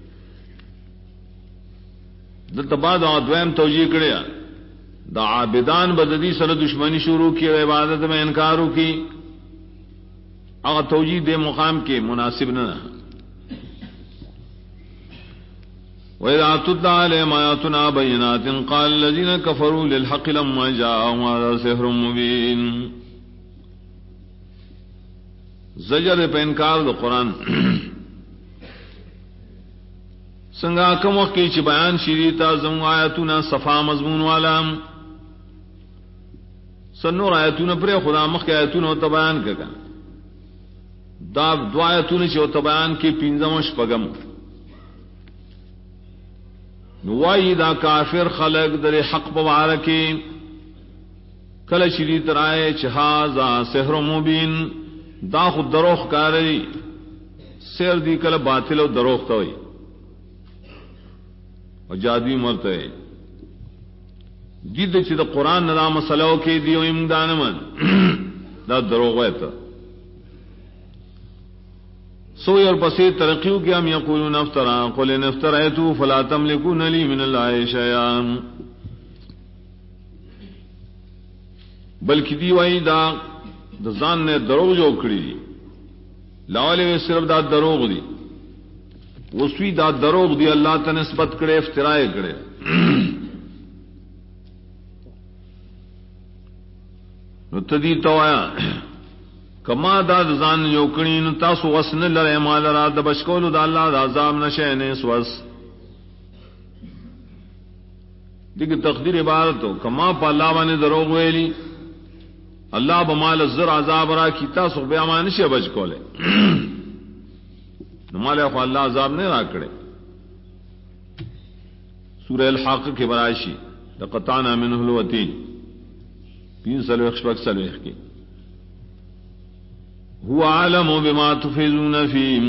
د تباد او دویم توجیه کړی دا عابدان بددی سره دشمنی شروع کی عبادت میں انکار کی هغه توجیه دے مقام کے مناسب نہ وَإِذَا تُتْلَىٰ عَلَيْهِمْ آيَاتُنَا بَيِّنَاتٍ قَالَ الَّذِينَ كَفَرُوا لِلْحَقِّ لَمَّا جَاءَهُمْ هَٰذَا سِحْرٌ مُّبِينٌ زجر پہ انکار دو قرآن سنگا کم وقت کی چی بیان شریطا زمو آیتونا صفا مضمون والا سنور آیتونا پر خدا مخ کے آیتونا ہوتا بیان کگا دا دو آیتونا چی ہوتا بیان کی 15 شپگم نوائی دا کافر خلق در حق بوارکی کل شریط رائے چہازا سحر مبین دا خود دروخ کاری سیر دی کل باطل و دروخ توئی اور جادوی مرتے جد چی دا قرآن ندا مسئلہ کی دیو امدان من دا دروغ ویتا سوئی اور پسی ترقیو کی ہم یقولون افترا قل ان افترائیتو فلا تملکون لی من اللہ شیئان بلکہ دیوائی دا ځان نے دروغ جو کړی دي لاولې صرف دا دروغ دي وسوی دا دروغ دی الله ته نسبت کړي افتراء کړي نو تدی توایا کما دا ځان جو کړی نو تاسو وسن لره مال را د بشکول د الله د عذاب نشه نه سوس دغه تقدیر عبارت کما په الله باندې دروغ ویلی اللہ بمال الزر عذاب را کی تاسو بیا مان شي بچ کوله نو مال خو اللہ عذاب نه را کړي سورہ الحاق کے برائشی لقطعنا منه الوتين 3 کی هو عالم بما تفیضون فيه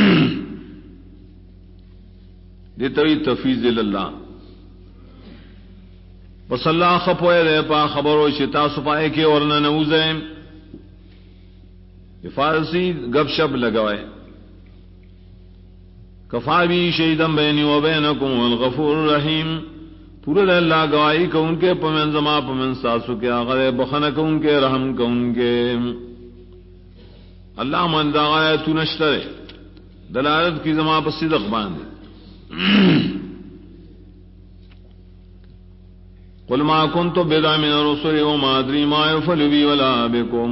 دې تفیض اللہ بس اللہ خپوئے دے پا خبرو شتا سپائے کے ورنہ نوزیں فارسی گپ شپ لگوائے کفا بھی شہیدم بینی و بینکم والغفور الرحیم پورا دے اللہ گواہی کو ان کے پمن زما پمن ساسو کے آغر بخن کو ان کے رحم کو ان کے اللہ من دا آیتو نشترے دلالت کی زما پر صدق باندے قل ما كنت بدعا من الرسل وما ادري ما يفعل بي ولا بكم.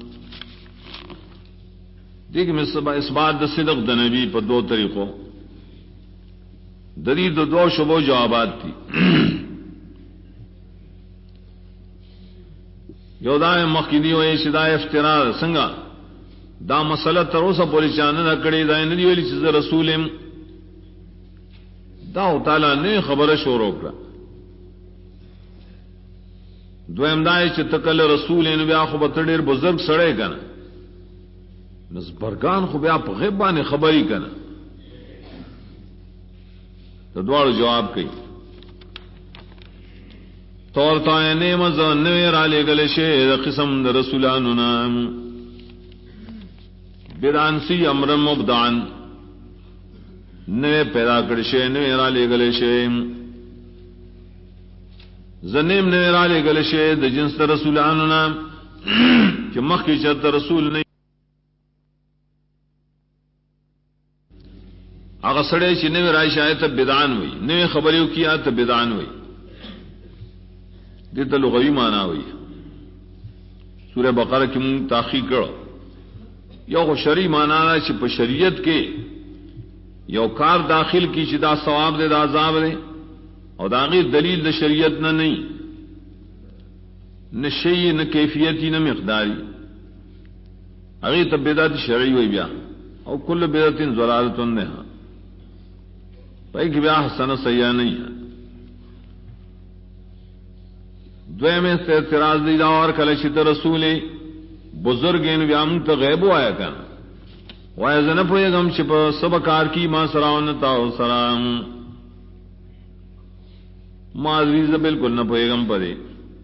دیکھ میں اس بات دا صدق دا نبی پر دو طریقوں دلیل دو شبو جوابات تھی. یو دا مخکینی ہوئی شدا افتراء سنگا دا مسئلہ تروسا پوری چاند نہ کڑی دا ندی ویلی چیز رسولم دا تعالی نے خبر شروع کرا. دویم دا چې تکل رسول ان بیا خو به ډیر بزرگ سړی کنه نس برگان خو بیا په غیب باندې خبري کنه. تو دوړ جواب کوي تور تا نه مزه نه را لګل شي د قسم د رسولانو نام بدان سی امر مبدان نه پیدا کړی شي نه را لګل شي زنیم نے را لے گلے شے د جنس رسولانو نام چې مخکې چرته رسول نه هغه سړی چې نوې راشي آیت بدعان وي نوې خبرو کیا ته بدعان وي دې ته لغوي معنا وي. سورہ بقرہ کې مون تحقیق کړو یو خو شرعي معنا چې په شریعت کې یو کار داخل کی چې دا ثواب دے دا عذاب دے اور داغی دلیل دا شریعت نہ نہیں نہ شیئی نہ کیفیتی نہ مقداری اگی تب بدعت شرعی ہوئی بیا اور کل بدعت ضلالۃ نہا بھائی کہ بیا حسن سیاح نہیں ہے. دوے میں سے اعتراض دیدا اور کلشت رسول بزرگ ان بیام تو غیب آیا کنا وای زنه پویګم چې په سبا کار کی ما سراون تا او سلام ما عزیز بالکل نہ پویګم پدې.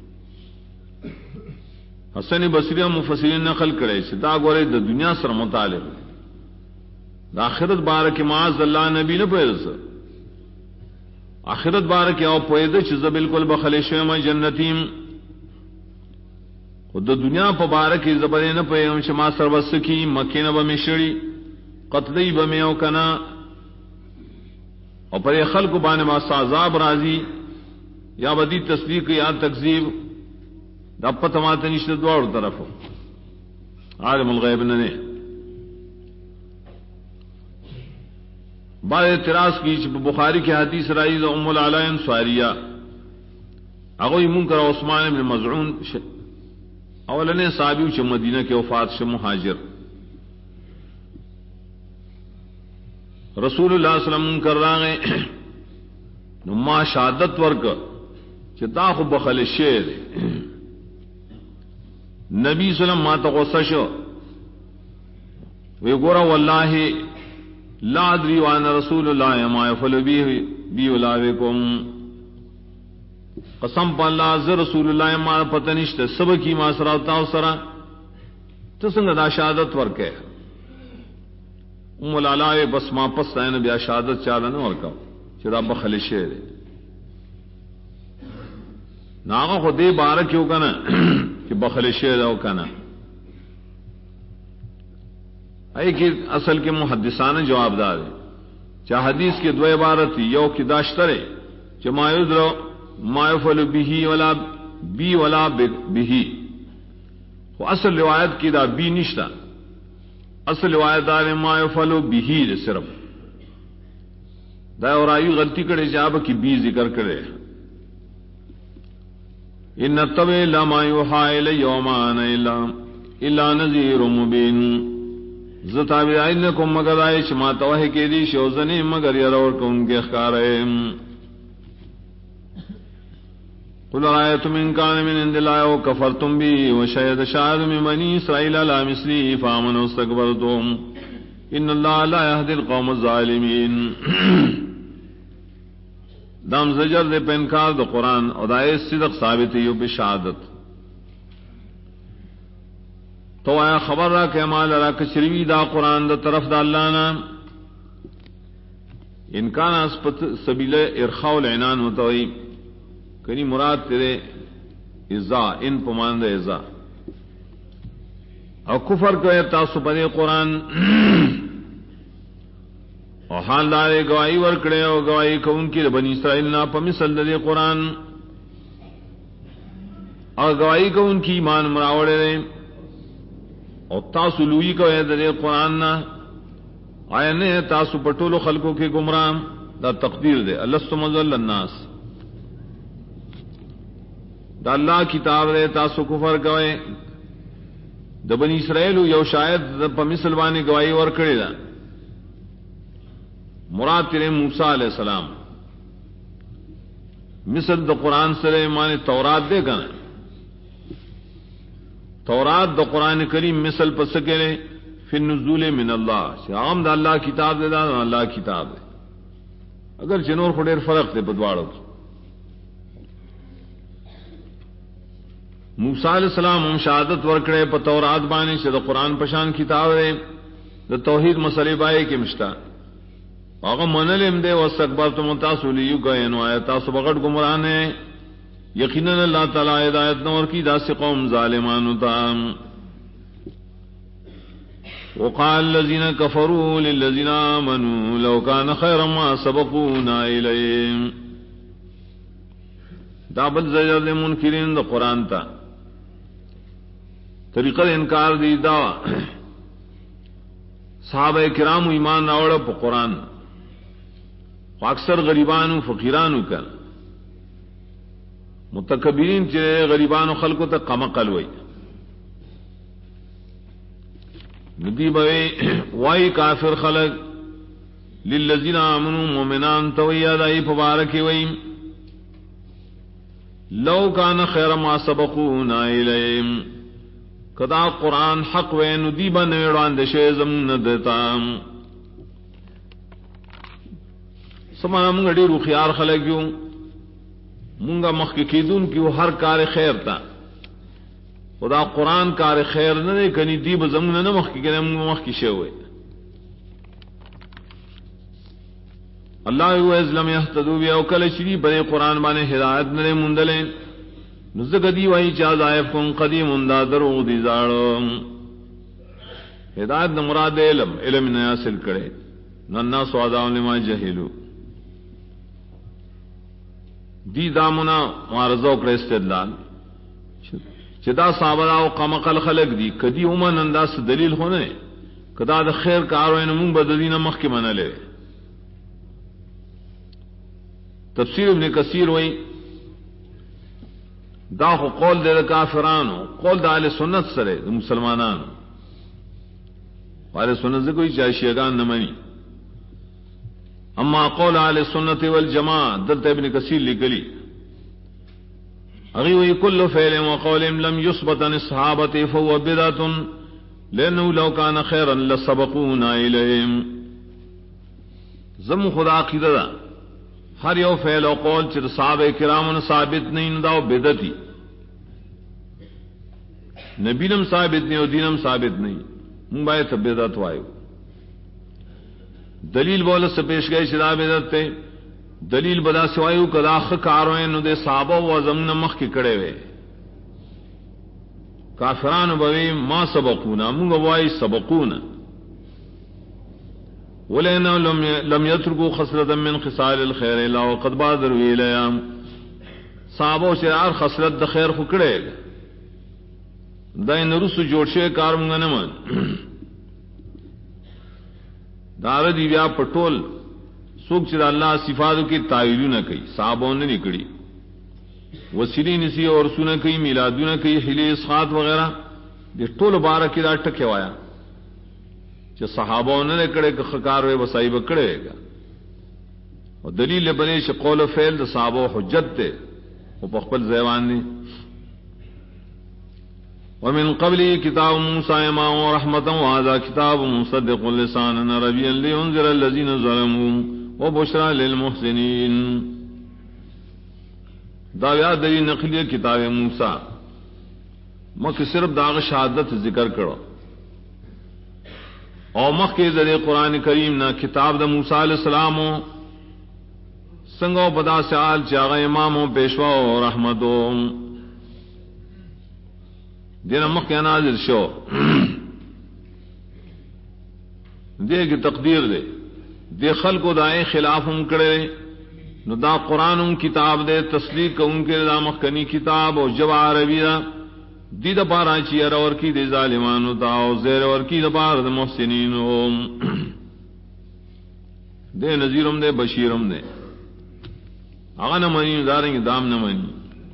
حسن بصری مفسرین نقل کړي چې دا غوړې د دنیا سره متعلق د آخرت بار کې معاذ الله نبی نه پویځ آخرت بار کې او پویځ چې ز بالکل بخل شوم جنتیم خود د دنیا په بار کې زبرې نه پویږم چې ما سره وس کی مکه نه بمشړي قتلی بمه او کنا او پر خلق باندې ما عذاب راضی یا بدی تصدیق یا تکذیب دا پته ماته نشته دوړ طرفو عالم الغیب نه بعد اعتراض کی چې بخاری کی حدیث رائی ام العلا انصاریہ هغه منکر عثمان بن مزعون اولنې صحابي چې مدینه کې وفات شه مهاجر رسول الله صلی الله علیه وسلم کر راغه نو ما شهادت ورک چې تا خو بخل شه نبی صلی الله علیه وسلم ما ته غصه شو وی ګور والله لا ادري وانا رسول الله ما يفعل بي ولا بكم قسم په الله ز رسول الله ما پته نشته سب کی ما سره او سره ته څنګه دا شهادت ورکه ام العلا بس ما پس نه بیا شهادت چاله نه ورکاو چې دا بخل شه دی ناغه خو دې بارک یو کنه چې بخل شه دا وکنه ای کی اصل کے محدثان جواب دار چا حدیث کے دو عبارت یو کی داشترے چما یذرو ما يفعل به ولا بی ولا به وہ اصل روایت کی دا بی نشتا اصل روایت دار ما يفعل به صرف دا اور آئی غلطی کرے جاب کی بی ذکر کرے ان تبع لما يوحى الى يوم انا الا نذير مبين زتابعینکم مگر آئے شما توہ کے دی شوزنی مگر یرور کم کے اخکارے قل رأيتم إن كان من عند الله وكفرتم به وشهد شاهد من بني إسرائيل على مثله فآمنوا واستكبرتم إن الله لا يهدي القوم الظالمين. دام زجر دے پہ انکار دا قرآن اور دائے صدق ثابت یو بشہادت تو آیا خبر را کہ مال را کچریوی دا قرآن دا طرف دا اللہ نا انکان اسپت سبیل ارخاء العنان متوئی کنی مراد تیرے ازا ان پماند ازا اور کفر کو تاسو پدے قرآن اور حال دارے گواہی ورکڑے اور گواہی کو ان کی بنی اسرائیل نا پمثل دے قرآن اور گواہی کو ان کی ایمان مراوڑے اور تاسو لوئی کو ہے در قرآن نا آیا نے تاسو پٹولو خلقوں کے گمراہ دا تقدیر دے الستم ذل الناس دا اللہ کتاب دے تاسو کفر کوئے دا بنی اسرائیل یو شاید دا پا مسلمانی گواہی ورکڑی دا مراد تیرے موسیٰ علیہ السلام مثل دا قرآن سرے مانے تورات دے کنا تورات دا قرآن کریم مثل پسکرے فی النزول من اللہ عام دا اللہ کتاب دے دا اللہ کتاب دے اگر جنور خودیر فرق دے بدواڑو موسیٰ علیہ السلام ہم شہادت ورکڑے پا تورات بانی سے دا قرآن پشان کتاب دے دا توحید مسئلے بائے کے مشتا آغا منلم دے واستکبرتم تاسو لیو گئے آیا تاسو بغٹ گمرانے یقیناً اللہ تعالی ہدایت نور کی داس قوم ظالمانو تام وقال الذين كفروا للذين آمنوا لو كان خيرا ما سبقونا إليه دابل زجر دے منکرین دا قرآن تا طریقہ انکار دی دا صحابہ کرام ایمان راوڑا پا قرآن اکثر غریبانو فقیرانو کر متکبرین چرے غریبانو خلقو تا قمقل وئی ندی بوئی وائی کافر خلق للذین آمنوا مومنان تویا دائی پبارکی وئی لو کان خیر ما سبقونا الیہم کدا قرآن حق وے ندی بنویڑوان دشے زمن دتام سمانا منگا دیرو خیار خلقیوں منگا مخی کیدون کیو ہر کار خیر تا خدا قرآن کار خیر نہ دے کنی دیب زمن نہ مخی کنے منگا مخی شوئے اللہ یو ازلم یحتدو بیا وکل شری بنے قرآن بانے ہدایت نرے مندلیں نزدک دی وحی چاز آئف کن قدیم اندہ دروغ دی زارم ہدایت نمراد علم نیا سل کرے ننا سواداؤں لما جہلو دی دامنا معارضہ کرے استدلال چدا صحابہ و قمقل خلق دی کدی امن انداز دلیل ہونے کدا دا خیر کارو نمون بددین مخ کے منع لے تفسیر ابن کثیر ہوئی دا خو قول دے کافرانو قول دا اہل سنت سرے دا مسلمانانو اہل سنت سے کوئی چاہے شیعگان نمانی اما قول اہل سنت والجماع دلت ابن کثیر لکلی اغیوی کل فعل وقول لم یثبت عن الصحابۃ فهو بدعۃ لانه لو كان خيرا لسبقونا الیہم زم خدا عقیدہ دا ہر یو فعل و قول چر صحابہ کرام ثابت نہیں دا بدعتی نبینم ثابت نہیں اور دینم ثابت نہیں من باید بدعت وایو دلیل بولت سے پیش گئے شدا بدعت تے دلیل بدا سوایو کدا خکارویں نو دے صحابہ و زمن مخ کی کڑے وے کافران بوی ما سبقونا من گوائی سبقونا ولئنهم لم يتركوا خصلة من خصال الخير الا وقد بادروا اليها صحابہ شرار خصلت د خیر خو کړي داین رسو جوړ شي کار مونږ نه من دار دی بیا پټول سوک چې الله صفاتو کې تعویل نه کوي صحابو نه نکړي وسیلی نسی اور سونه کوي میلادونه کوي حلی اسقاط وغیرہ د ټول بارکه دا ټکه وایا کہ صحابہ نے کڑے کہ خکار وے وسائی بکڑے گا اور دلیل بنے چ قول و فعل صحابہ حجت تے وہ پخپل زیوان نے ومن قبل کتاب موسیٰ امام و رحمتا وهذا کتاب مصدق لسانا عربیا لینذر الذین ظلموا وبشرى للمحسنین دا یاد دی نقلی کتاب موسیٰ مکہ صرف داغ شہادت ذکر کرو اور مخ کے ذریعے قرآن کریم نہ کتاب دا موسیٰ علیہ السلام سنگو پدا سیال چاغ اماموں پیشوا و رحمتو دینا مخ کے نازل شو دے کی تقدیر دے خلق و دائیں خلاف ہم کرے نو دا قرآن کتاب دے تصدیق ان کے دا مخکنی کتاب او جب عربی دا دی دا پارا چی ارور کی دے ظالمانو تا او زیر ور کی دا پارا دا محسنینو دے نذیرم دے بشیرم دے آغا نمانی دارنگ دام نمانی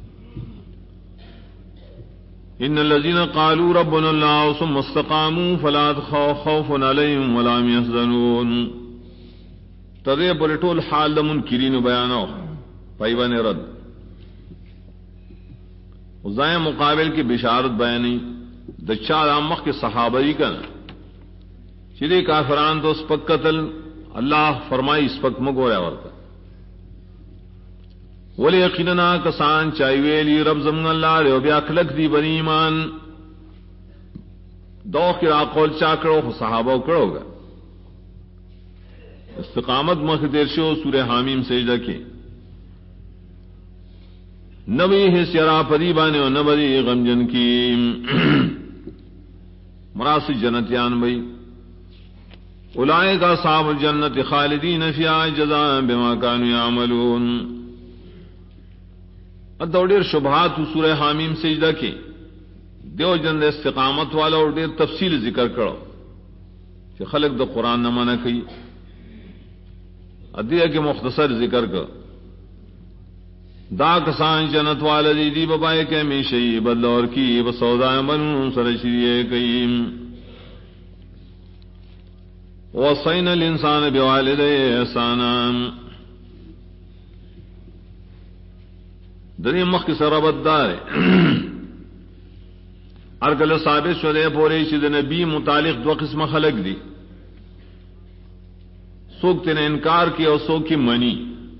ان الذين قالوا ربنا الله ثم استقاموا فلا خوف عليهم ولا هم يحزنون تدے پر ټول حال د منکرین بیانو پایوان رد وزای مقابل کی بشارت بیانی د چار مخ کے صحابہ ہی کا چری کافران تو سپک قتل اللہ فرمائی سپک مگورا ورتا ولی یقینا کسان چایویلی رب زمن اللہ ریو بیا کلک دی بنی ایمان دو خرا قول چاکرو صحابہ کرو گا استقامت مخدر شو سورہ حامیم سجدہ کے نبی حس یرا پری بانے و نبی غمجن کی مراسی جنتیان بھئی اولئک اصحاب الجنت خالدین فیہا جزاء بما كانوا یعملون ادوڑیر شبہات سورہ حامیم سجدہ کے دیو جن استقامت والا اور دیر تفصیل ذکر کرو کہ خلق دا قرآن نہ مانا کئی ادیہ کے مختصر ذکر کر دا کسان جنت والا دی ببائے کے ہمیشہی بدلور کی بسودا بنو سرشریے کئی وصینا الانسان بوالدی احسانا دنی مخ کی سربت دار ارگل ثابت شدے پوری چیز نبی متعلق دو قسم خلق دی سوک تین انکار کی اور سوک کی منی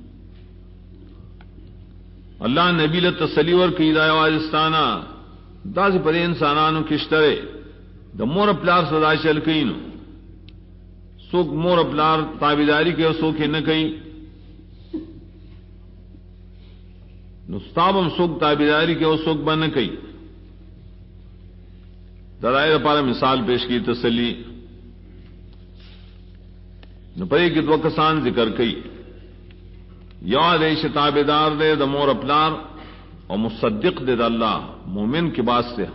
اللہ نبی لتسلیور کی دایوازستانہ دا سی پر انسانانو کشترے دا مور پلار صدا چل کئی نو سوک مور پلار تابیداری کے اور سوک نہ کئی نستابم سوک تابیداری کے اور سوک بن کئی دلائر پارا مثال پیش کی تسلی نپری کی دو کسان ذکر کئی یا دے شتابدار دے دا مور اپلار اور مصدق دے دا اللہ مومن کی بات سے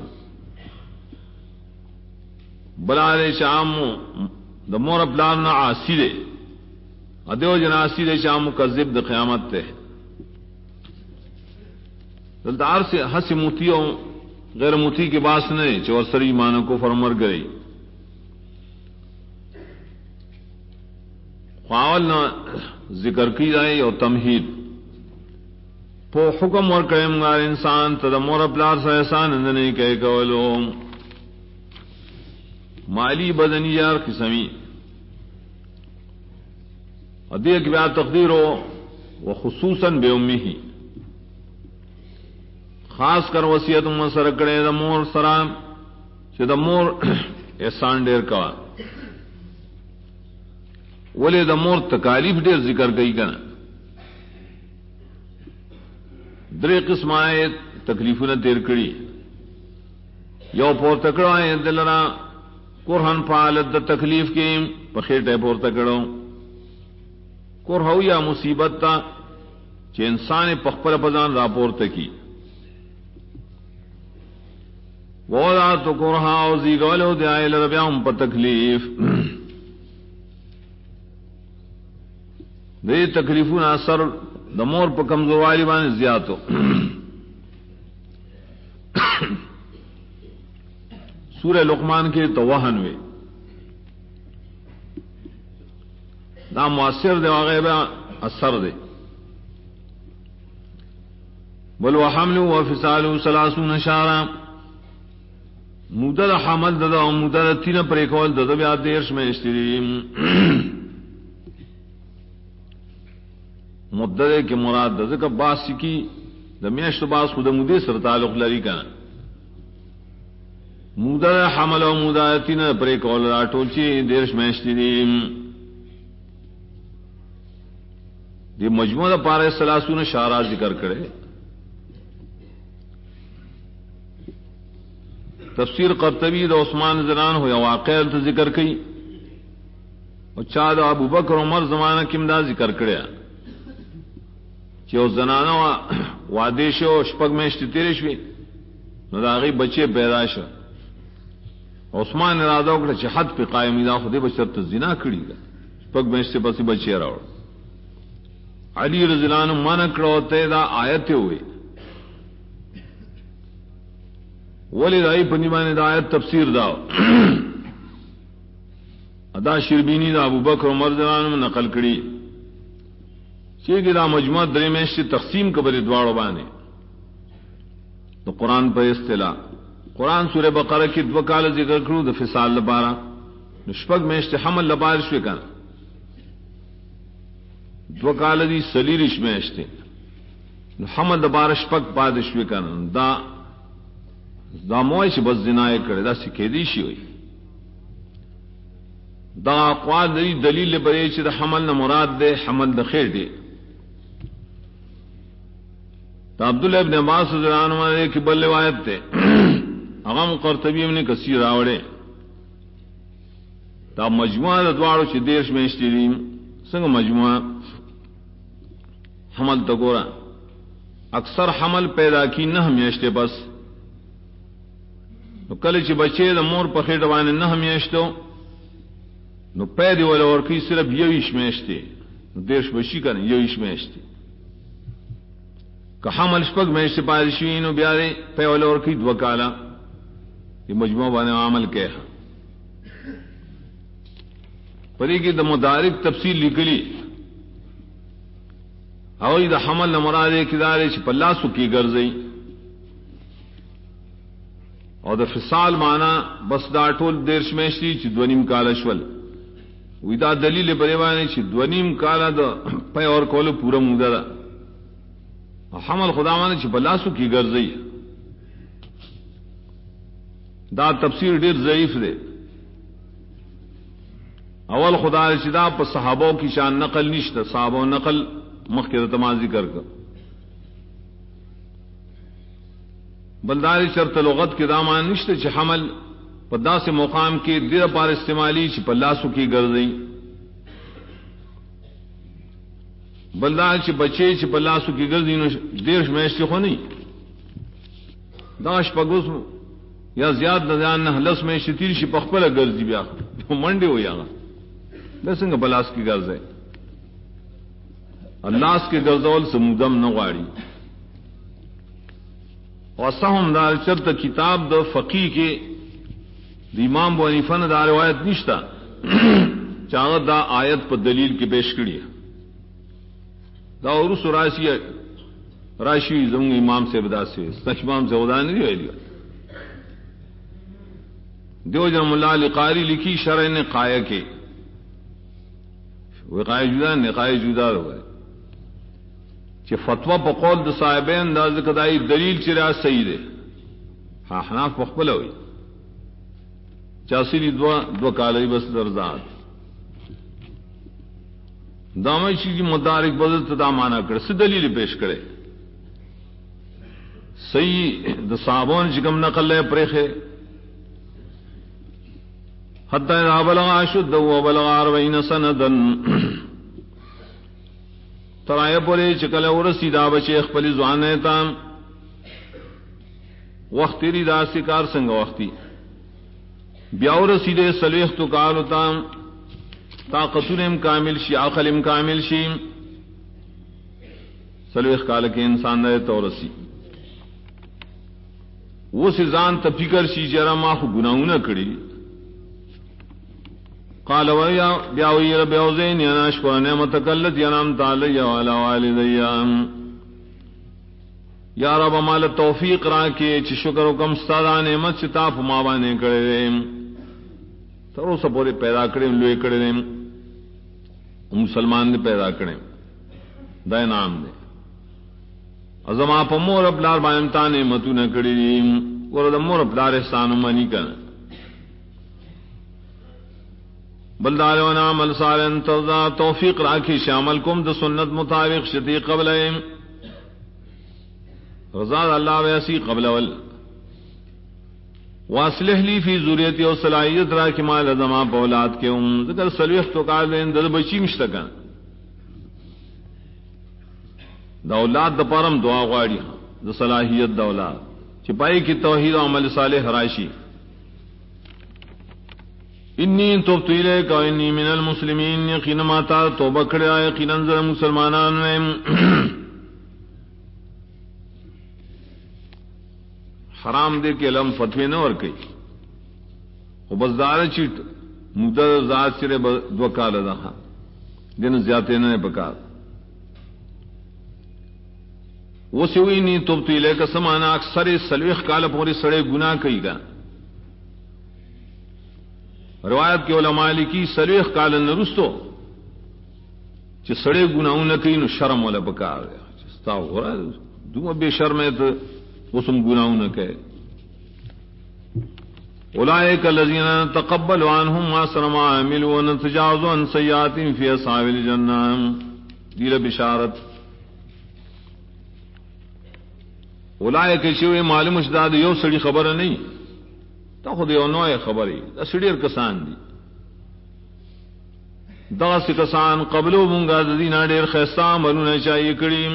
بلا دے شام دا مور اپلار نہ عاصی دے ادیو جناسی دے شام مکذب دا قیامت تے دلدار سے ہنسی موتیوں غیر موتی کی باس نے چور سری مانو کو فرمر گئی خواول نہ ذکر کی جائے اور تمہید پو حکم اور قیم گار انسان تدمور پلار سے احسان اندنے کہہ کولو مالی بدنی یار قسمی ادیک بیا تقدیر ہو وہ خصوصاً بے امی ہی خاص کر وصیت مسر کرے دا مور سرام چھ دا مور احسان ڈیر کا ولی دا مور تکالیف ڈیر ذکر گئی کنا درے قسم آئے تکلیفوں نے دیر کری یو پور تکڑو آئے دلرا قرحن پالت دا تکلیف کی پخیٹے پور تکڑو قرحو یا مصیبت تا چھ انسان پخپر پزان راپور تکی وولا تو قرحا او زیگولو دے آئے لربیاں پا تکلیف دے تکلیفون اثر دمور پا کمزور والی بانے زیادو سورہ لقمان کے توہن وے دا مؤثر دے واغیبا اثر دے بل وحملو وفصالو 30 شہرا مدد حمل ددا و مدد تین پریکول ددا بیا دیرش میں اشتریم مدد کے مراد ددا کا باس کی دمیشت باس خود مدد سر تعلق لری کا مدد حمل و مدد تین پریکول راٹولچی دیرش میں اشتریم دی مجموعہ پارے 30 شعرا ذکر کرے تفسیر قرطبی دا عثمان زنان ہو یا واقعہ تو ذکر کئی اور چاہ دا ابو بکر عمر زمانہ کم دا ذکر کریا چې زنانه واده شو شپږ میاشتې تیرې شوې نو دا هغې بچې پیدا شو. عثمان اراده وکړه چې حد پې قایمي دا خو دې به چېرته زنا کړي ده شپږ میاشتې پسې بچې راوړ. علی رضی اللہ عنہ منع کړه ته دا آیت وې ولی دائی پنی باندې دا آیت تفسیر دا ادا شربینی دا ابو بکر عمر رضی اللہ عنہ نقل کړي چې دا مجموعه درې میاشتې تقسیم کبرې دواړو باندې تو قرآن په اصطلاح قرآن سورہ بقرہ کې 2 کال ذکر کړو د فصال لپاره نو شپږ میاشتې حمل لپاره شوې کنه 2 کال دي سلیریش میاشتې نو حمل لپاره شپږ پاد شوې کنه دا موای چې بس زنا یې کړی دا سکه دی شي وي دا اقوال دی دلیل لپاره چې د حمل نه مراد ده حمل د خیر دی. دا عبداللہ ابن عباس رضی اللہ عنہ کی بل روایت تے اغم قرطبی ابن کثیر راوڑے دا مجموعہ دواړو چې دیش میاشتې دي څنګه مجموعہ حمل تا ګورا اکثر حمل پیدا کی 9 میاشتې بس نو کله چې بچې د مور په خېټه باندې 9 میاشتو نو پیدا ولا ورکی صرف 21 میاشتې نو دیش بشي کنه 21 میاشتې که حمل شپږ میاشتې پاتې شي نو بیا دې پیدا ولا ورکی 2 کاله یہ مجموعہ باندې عمل کوي. پدې کې د مدارک تفصیل لیکلي او د حمل نه مراد کې دا چې په لاسو کې ګرځي او د فصال معنا بس دا ټول 13 میاشتې چې 2.5 کال شول وې دا دلیل په باندې چې 2.5 کال د په اور کولو پوره موده ده حمل خدا باندې چې په لاسو کې ګرځي دا تفسیر ډیر ضعیف دی. اول خدا چې دا په صحابو کی شان نقل نشته صحابو نقل مخکې تما ذکر کړ بلداري شرط لغت کې دا معنی نشته چې حمل په داسې مقام کې ډیر پر استعمالي چې په لاسو کې ګرځي بلدار چې بچي چې په لاسو کې ګرځي نو ډیر میاشتې خو نه دا شپږوس یا زیاد نه ځان نه لس میاشتې تیر شي په خپل ګرځي بیا منډي وي هغه د څنګه بلاس کی ګرځي الله اس کے ګرځول سمودم نه غواړي او صحم دار چرته کتاب د فقيه کې د امام ابو حنیفه نه دا روایت نشته چاغه دا آیت په دلیل کې پیش کړی دا ورس راشي زموږ امام سے بداسه امام زودان دی ویلی دیو جن مولا علی قاری لکھی شرح نے قایہ کے وقایہ جدا نقایہ جدا ہوئے کہ فتوی په قول د صاحبین دا ذکردائی دلیل چرا صحیح دے ہاں حناف پخبل ہوئی چاسی دو کالی بس درزاد دامن شی کی مدارک بدل تدا مانا کر سے دلیل پیش کرے صحیح د صحابون چکم نقل لے پریخے حتی اذا بلغ اشد وبلغ 40 سندا ترائے پورے چکل ورسی دا بچے خپل ځوان تا وخت ری دا سکار څنګه وختي بیا ورسی دې سلیخ تو کالو تا طاقتم کامل شي عقل کامل شي سلیخ کال کې انسان نه تورسی وہ سزان ته فکر شي جرا ما خو ګناونه کړی قال ويا بياوي رب اوزين انا اشكر نعمتك التي انعمت علي وعلى والدي یا رب مال توفیق را کې چې شکر وکم ستاسو نعمت چې تا په ما باندې کړې تر اوسه پورې پیدا کړې لوی کړې مسلمان دې پیدا کړې دا نام دې ازما په مور خپل باندې تا نعمتونه کړې ورته مور خپل احسان منی کړه بلدارون عمل صالح ترضا توفیق راکھی شامل کم د سنت مطابق شتی قبل رضا اللہ ویسی قبل ول واصلح لی فی ذریتی و صلاحیت راکی مال ازما پولاد کے ذکر سلیخ تو قال دین در بچی مشتکن دا اولاد دا پارم دعا غواړي دا صلاحیت دا اولاد چې پای کی توحید او عمل صالح راشي. انی توبت الیک و انی من المسلمین، یقینا ما تا توبه کړه، یقینا زه مسلمانان یم. حرام دے کہ لم فتوی نہ ور کئی او بس دار چیٹ مدد ذات سرے دو کال دا دن زیادہ نہ پکار وہ سوئی نہیں تو لے کا سمانا اکثر سلوخ کال پورے سڑے گناہ کئی گا. روایت کے علماء کی سلوخ کال نرستو چ سڑے گناہوں نہ کئی نو شرم والا پکار چستا ہو رہا دو بے شرم ہے تو وسم گناہوں نہ کہے. اولئک الذین تقبل عنهم ما سرما عملوا ونتجاوز عن سیئاتهم فی اصحاب الجنہ. دیر بشارت اولئک شوی معلوم اشداد یو سڑی خبر نہیں تا خود یو نوع خبری دا سڑیر کسان دی دا سی کسان قبلو منگا دینا دیر خیستان بنونا چاہیے کریم.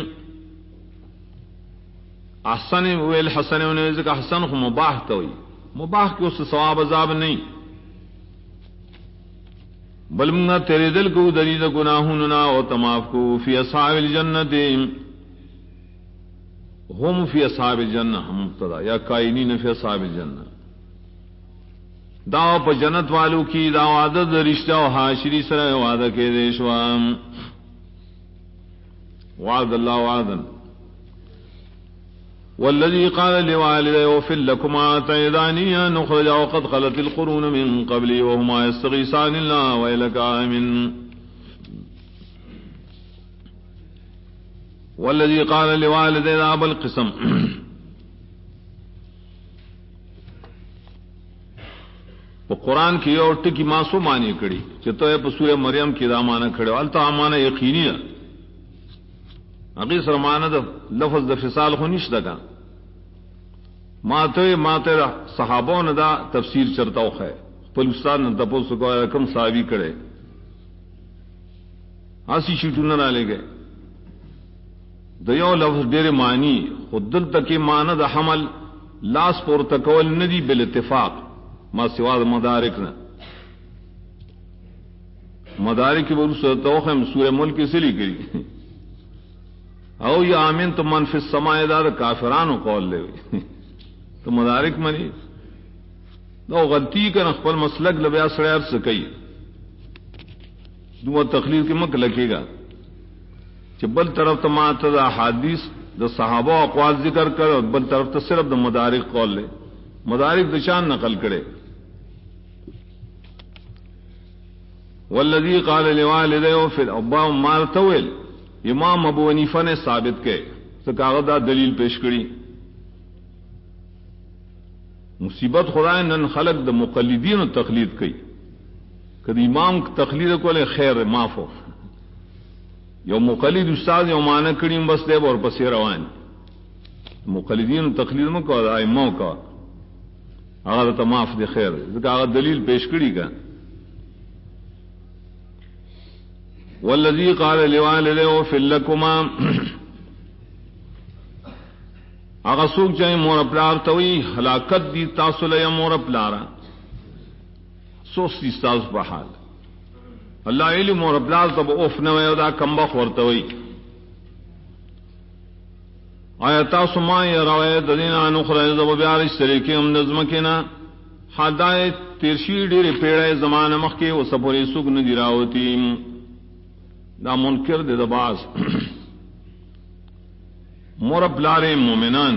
احسن ویل حسن انہیں ذکر حسن خو مباح توئی مباح کے اس ثواب عذاب نہیں بل منگا تیرے دل کو دلیل گناہوں نہ او تماف کو فی اصحاب الجنت ہم فی اصحاب الجنہ ہم مبتدا یا کائنین فی اصحاب الجنہ دعو پا جنت والو کی دعو عدد رشتہ و حاشری سر وعدہ کے دیشوام وعد اللہ وعدن. والذي قال لوالديه وفل لكما تعداني أن نخرج وقد خلت القرون من قبلي وهما يستغيثان الله ويلك آمن. والذي قال لوالديه أبا القسم وہ قرآن کی اور ٹکی ماسو مانی کڑی چتو ہے سورہ مریم کی دامانہ کھڑے والتا مانا یقینی ہے اگی سرمانہ دا لفظ دا فصال خو نشتا کا ماتے صحابوں نے دا تفسیر چرتاو خے پل استاد نے تپو سکو کم صحابی کڑے ہاسی شیٹو نہ لے گئے دیو لفظ دیر معنی خود دل تک معنی دا حمل لاس پور تکول ندی بالاتفاق ما سوا مدارک نہ مدارک کی برس توخ سورہ ملک سے لی گئی او یا آمین تو من فی السماء دار کافرانو قول لے تو مدارک منی دو غلطی کا نخبل مسلک لبیا سڑیار سکی دو تقلید کی مک لکے گا کہ بل طرف تمات دا حادیث دا صحابہ اقوال ذکر کر اور بل طرف تا صرف دا مدارک قول لے مدارک دشان نقل کرے. والذی قال لوالدیہ فی الابا مار طویل امام ابو حنیفہ نے ثابت کے تو کاغذہ دلیل پیش کری. مصیبت خدا نن خلق دا مقلدین و تقلید کی کد امام تقلید کو لے خیر معاف ہو یو مقلد استاد یو معنی کریم بس دے اور پسی روان مقلدین و تقلید میں کو ائمہ کا اگر تو معاف دے خیر کاغذ دلیل پیش کری کا. والذی قال لوالدیہ فی لکما اگر سوک جائیں مور پلار توئی ہلاکت دی تاسو لیا مور پلارا سوستی تاس بحال اللہ علم مور پلار تب اوف نوے دا کمبخ ورتوئی آیا تاسو ما یا روایت دینا نخرج دب بیارش طریقے ہم نظمکینا حدائے تیرشی ڈیری پیڑے زمان مخ کے وہ سپوری سوک ندی راوتی دا منکر دے دباز مورب لارے مومنان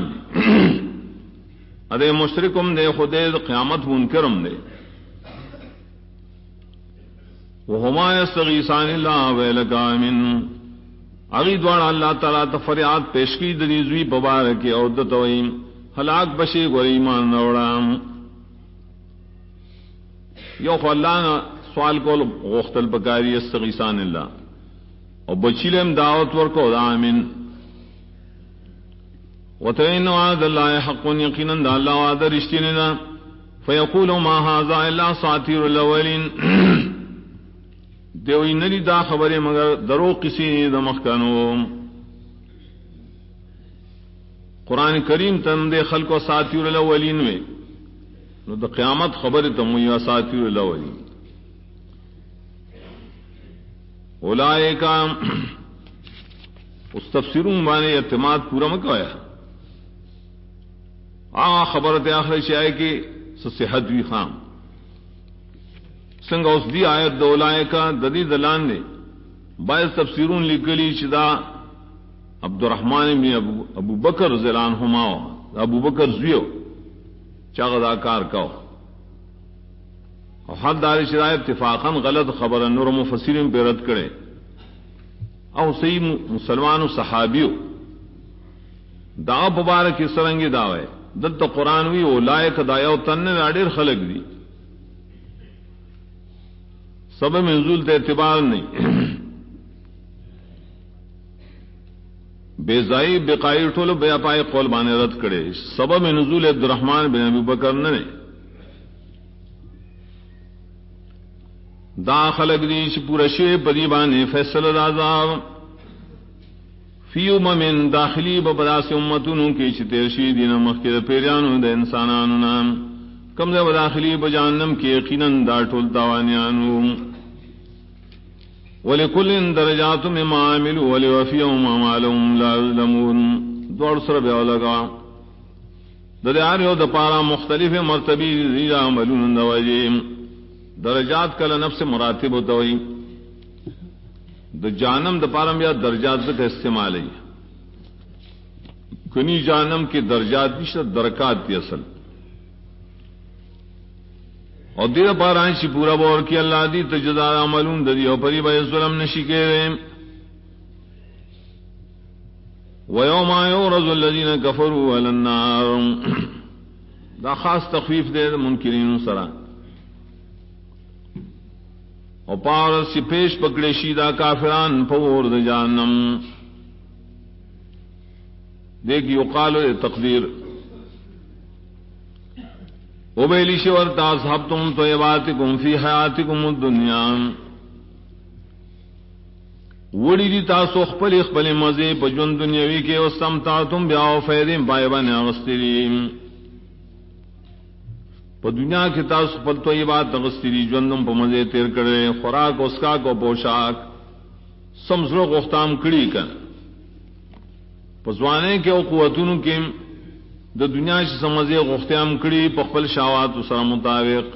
ادے مشرکم دے خودے قیامت منکرم دے وہما یستغیثان اللہ ویلک آمن اگی دوار اللہ تعالیٰ تفریات پیشکی دنیزوی ببارک عودتوئیم ہلاک بشی گو ایمان نوڑام یو خو اللہ نا سوال کو غختل پکاری استغیثان اللہ اور بچیلم دعوت ورکو دا آمین وَتَعِنُّ وَعَدَ اللَّهِ حَقٌّ يَقِينًا دا اللہ وعد رشتین دا فَيَقُولُ مَا هَذَا إِلَّا أَسَاطِيرُ الْأَوَّلِينَ دیوئی نری دا خبری مگر درو کسی دا مخکانو قرآن کریم تم دے خلق و ساتیر الاولین میں نو دا قیامت خبر تم یا ساتیر الاولین اولائکا اس تفسیروں بانے اعتماد پورا مکوایا خبرت آخر شائع کی صحت بھی خام سنگا اس دی آیت اولائکا ددی دلان نے باعث تفسیرون لکلی چدا عبد الرحمن بن ابو بکر رضی اللہ عنہما ابو بکر زویو چاغدا کار کو حد دار شرائع اتفاقا غلط خبر نور مفسرین پہ رد کرے او صحیح مسلمان و صحابیو دا مبارک اس رنگی دعوے دلتا قرآن وی اولائک دایو تن اڈیر خلق دی سبب نزول تے اعتبار نہیں بیزائی بقائی ٹھولو بے پائے قول بانے رد کرے سبب نزول عبد الرحمن بن ابی بکر نے دا خلق دیش پورا شے پدی بانے فیصل دازاب فی امم داخلی ببداس امتنوں کی چتیرشی دین مخیر پیریانو دا انسانانو نام کم دے داخلی بجانم کی یقیناً دا ٹول تاوانیانو وَلِكُلٍ دَرَجَاتٌ مِّمَّا عَمِلُوا وَلِيُوَفِّيَهُمْ أَعْمَالَهُمْ لَا يُظْلَمُونَ دوڑ سر بیا لگا دریاریو دپارا مختلف مرتبی زیرا عملون دواجیم درجات کل نفس مراتب ہوتوئی د جانم دپارم یا درجات کا استعمال ہے کنی جانم کے درجات بھی درکات دی اصل اور دیر پارانشی پورا بور کی اللہ دی تجزا عملون ددی او پری بے ظلم نشی کے ویوم یعرض الذین کفروا علی النار دا خاص تخفیف دے منکرین سرا اور پار سی پیش پکڑے شیدہ کافران پور د جہنم دیکھ یقال تقدیر وبیلی شور تاصحبتم طیباتکم فی حیاتکم الدنیا وڑی دی تاسو خپل خپل مزے پجون دنیاوی کے واستمتعتم بیا فیدم پایبان اغسطریم پا دنیا کی تاسو خپل طیبات اغسطری جوندم پا مزے تیر کرے خوراک اسکاک و پوشاک سمسرو غختام کڑی کن پزوانے کے او قوتونو کے د دنیا سے سمجھے غختیام کڑی پخپل شاوات سر مطابق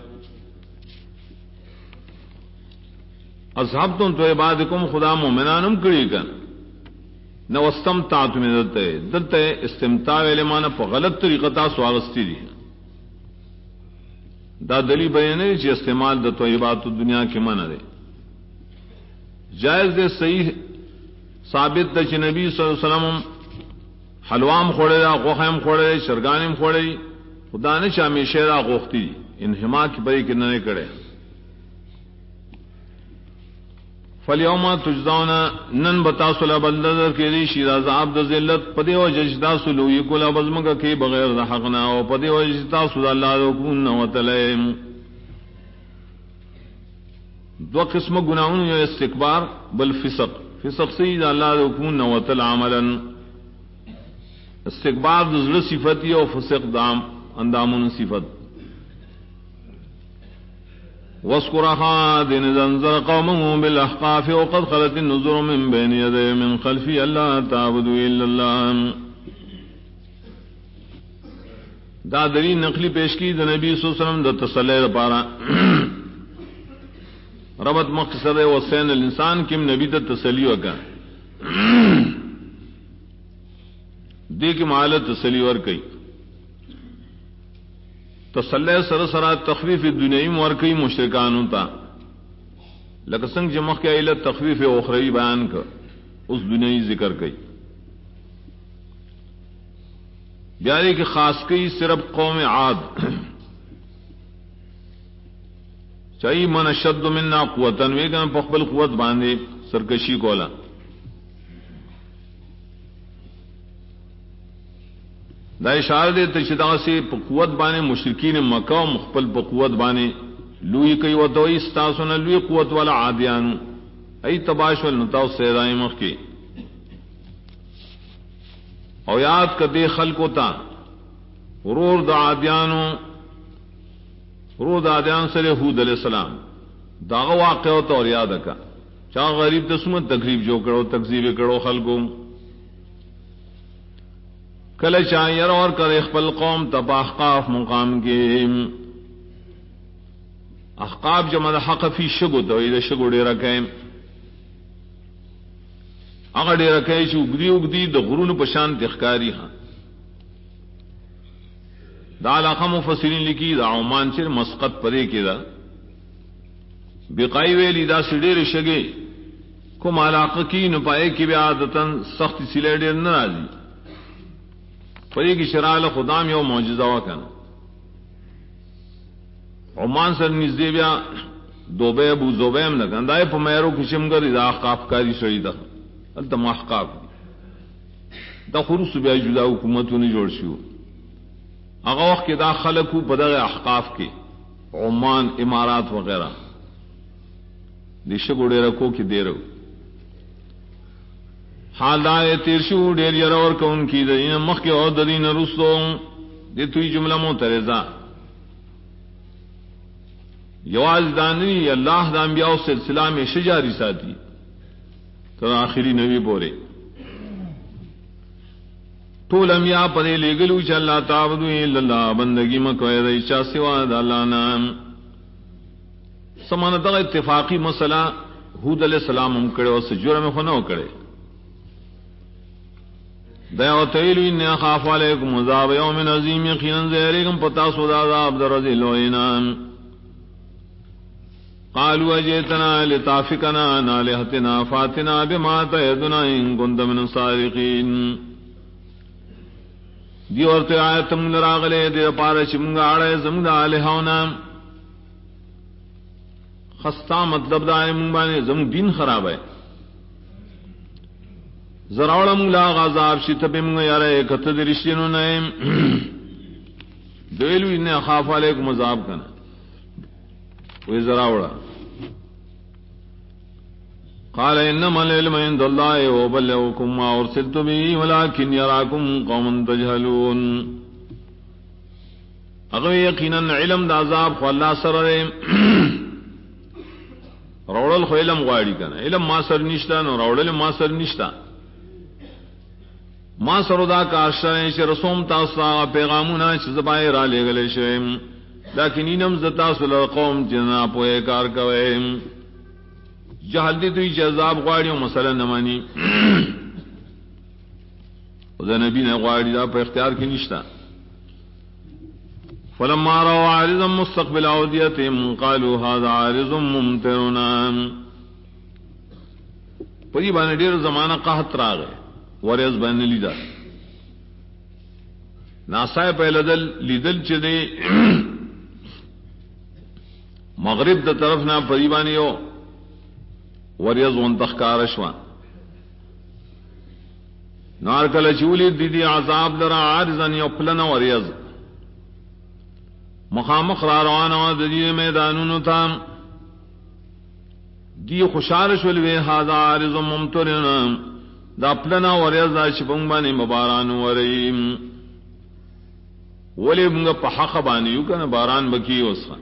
اصحابتم طیباتکم خدا مومنانم کڑی کن نو استمتعتم دلتے استمتاع علمانا پا غلط طریقہ تاسو آغستی دی دا دلی بینے چی استعمال دا طیبات دنیا کے منع دے جائز دے صحیح ثابت دا چی نبی صلی اللہ علیہ وسلم حلوام خوڑے دا غوخیم خوڑے شرگانیم خوڑے خدا نے چامی شیرہ غوختی انہما کی بری کے ننے کڑے فالیوما تجزاونا نن بتاسولا بلدر کے دی شیر عذاب دا ذلت پدے و ججدا سلوی کلا بزمگا کی بغیر دا حقنا و پدے و ججدا سل اللہ رکون و تلیم دو قسم گناہون یا استکبار بل فسق سید اللہ رکون و تل عملا استکبار دزل صفتی و فسق دام اندامون صفت وَاسْكُرَهَا دِنِ زَنْزَرَ قَوْمُهُ بِالْأَحْقَافِ وَقَدْ خَلَتِ النُّذُرُ مِنْ بَيْنِ يَدَيْهِ مِنْ خَلْفِهِ أَلَّا تَعْبُدُوا إِلَّا اللَّهَ دا دلیل نقلی پیش کی دا نبی صلی اللہ علیہ وسلم دا تسلی دا پارا ربط مقصد وسین الانسان کم نبی دا تسلی وکا دیکھ معالت تسلی ورکی تسلی سرسرا تخفیف دنیای مورکی مشرکان ہوتا لکسنگ جمخ کے علت تخفیف اخروی بیان کر اس دنیای ذکر کی بیاری کی خاص کی صرف قوم عاد چاہیے من اشد منا قوتن ویگن پخبل قوت باندھے سرکشی کولا دا اشارہ دے تشدا سے قوت بانے مشرکین مکہ و مخبل قوت بانے لوی کئی و دوئی ستاسونا لوی قوت والا عادیان ای تباش والنتاو سیدائی مخ کی او یاد کدے خلقو تا ورور دا عادیان سر حود علیہ السلام داغا واقع ہوتا اور یاد کا چاہ غریب دسمت تقریب جو کرو تکذیب کرو خلقو کل چاہیر اور کر اخبل قوم تب احقاف مقام کے احقاف جمع حق فی شگو تو یہ شگو ڈیرا کہ اگر ڈیرا کہ اگدی د غرون پشان تخکاری ہاں دا علاقہ مفسرین لکی دا عمان چر مسقط پرے کے دا بقائی ویلی دا سڈیر شگے کم علاقہ کی نپائے کی بے عادتاً سخت سلے ڈیر نہ راضی پری کی شرال خدام یو معجزہ وکن عمان سر نزدے بیا دوبے ابو زوبیم لگن دائے پا میرو کشم گر اذا احقاف کاری سڑی دا التم احقاف دا خروس بیا جدا حکومتوں نے جوڑ شیو اگا وقت کے دا خلقو بدغ احقاف کے عمان امارات وغیرہ دیشہ گوڑے رکھو کی دے رہو حال دائے تیرشو دیر یرور کون کی دین مخ کے اور دین رسو دے توی جملہ موترزا یواز دانی اللہ دا انبیاء سلسلہ میں شجاری ساتھی تو آخری نبی بورے طول انبیاء پدے لے گلو چا اللہ تعبدو اللہ بندگی مکوئے ریچا سوا دا اللہ نام سمانتا اتفاقی مسئلہ حود علیہ السلام ہم کڑے اور سجورہ میں خونہ کڑے دیا تیلو انی اخاف علیکم عذاب یوم عظیم یقینا زہریکم پتا سودا عذاب درزی لوئینام قالوا اجئتنا لتافکنا عن آلہتنا فاتنا بما تعدنا ان کنت من الصادقین دی ورتے آیتم لراغلے دی پارا چمگا آڑے زمگ دا آلہونا خستا مطلب دا آئے منگانے زمگ دین خراب ہے زراوڑا منگلا غازاب شیطہ پہ منگا یارے کتد رشتینو نائم دویلو انہیں اخاف علیکم عذاب کنا وہی زراوڑا قال انما العلم عند الله وبلغكم ما ارسلت به ولكن يراكم قوم تجهلون اگر یقینا علم دا عذاب خو اللہ سر روڑل خو علم غاڑی کنا علم ما سر نشتا نو روڑل ما سر نشتا ما سردا کاشتنے چھ رسوم تاسا پیغامونا چھ زبائے را لے گلے شویم لیکن انم زتا سل قوم جنا پوئے کار کوئیم جہل دی توی چھ عذاب غاڑیوں مسئلہ نمانی دا نبی نے غاڑی دا پہ اختیار کی نشتا فلما رأوا عارضا مستقبل اودیتهم قالوا هذا عارض ممطرنا پری بانے دیر زمانہ قحط را گئے وریز بین لیدہ ناسائے پہ لیدل چدے مغرب دا طرف نا پریبانی ہو وریز وانتخکارشوان نارکل چولی دیدی عذاب درا عارضان یوپلنا وریز مخامخ را روانا دی میدانونو تام دی خوشارش ولوی هذا عارض ممطرنا دا پلنا وریز دا شپنگ بانی مباران وریم ولی منگا پا حق بانیو کنا باران بکی وسخا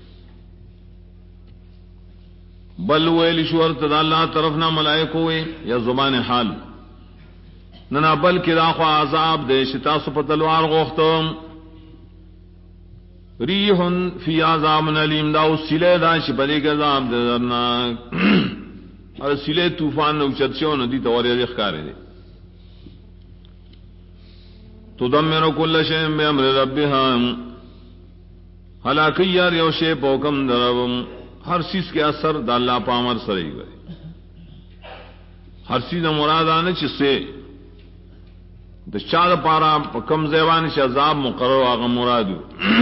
بل ویلی شورت دا اللہ طرفنا ملائکوئے یا زبان حال ننا بل کی داخوا عذاب دے شتا سپتلوار غوختم ریحن فی عذاب علیم دا سلے دا شپلی کے عذاب دے درناک اور سلے طوفان نوچت سے ندی توریز اخکارے دے تدمر کل شیم بے امر ربها حلاکی یار یو شے پوکم دربم ہر چیز کے اثر دا اللہ پامر سرئی گئے ہر چیز مراد آنے چس سے دا چاد پارا کم زیبان سے عذاب مقرر آغا مرادو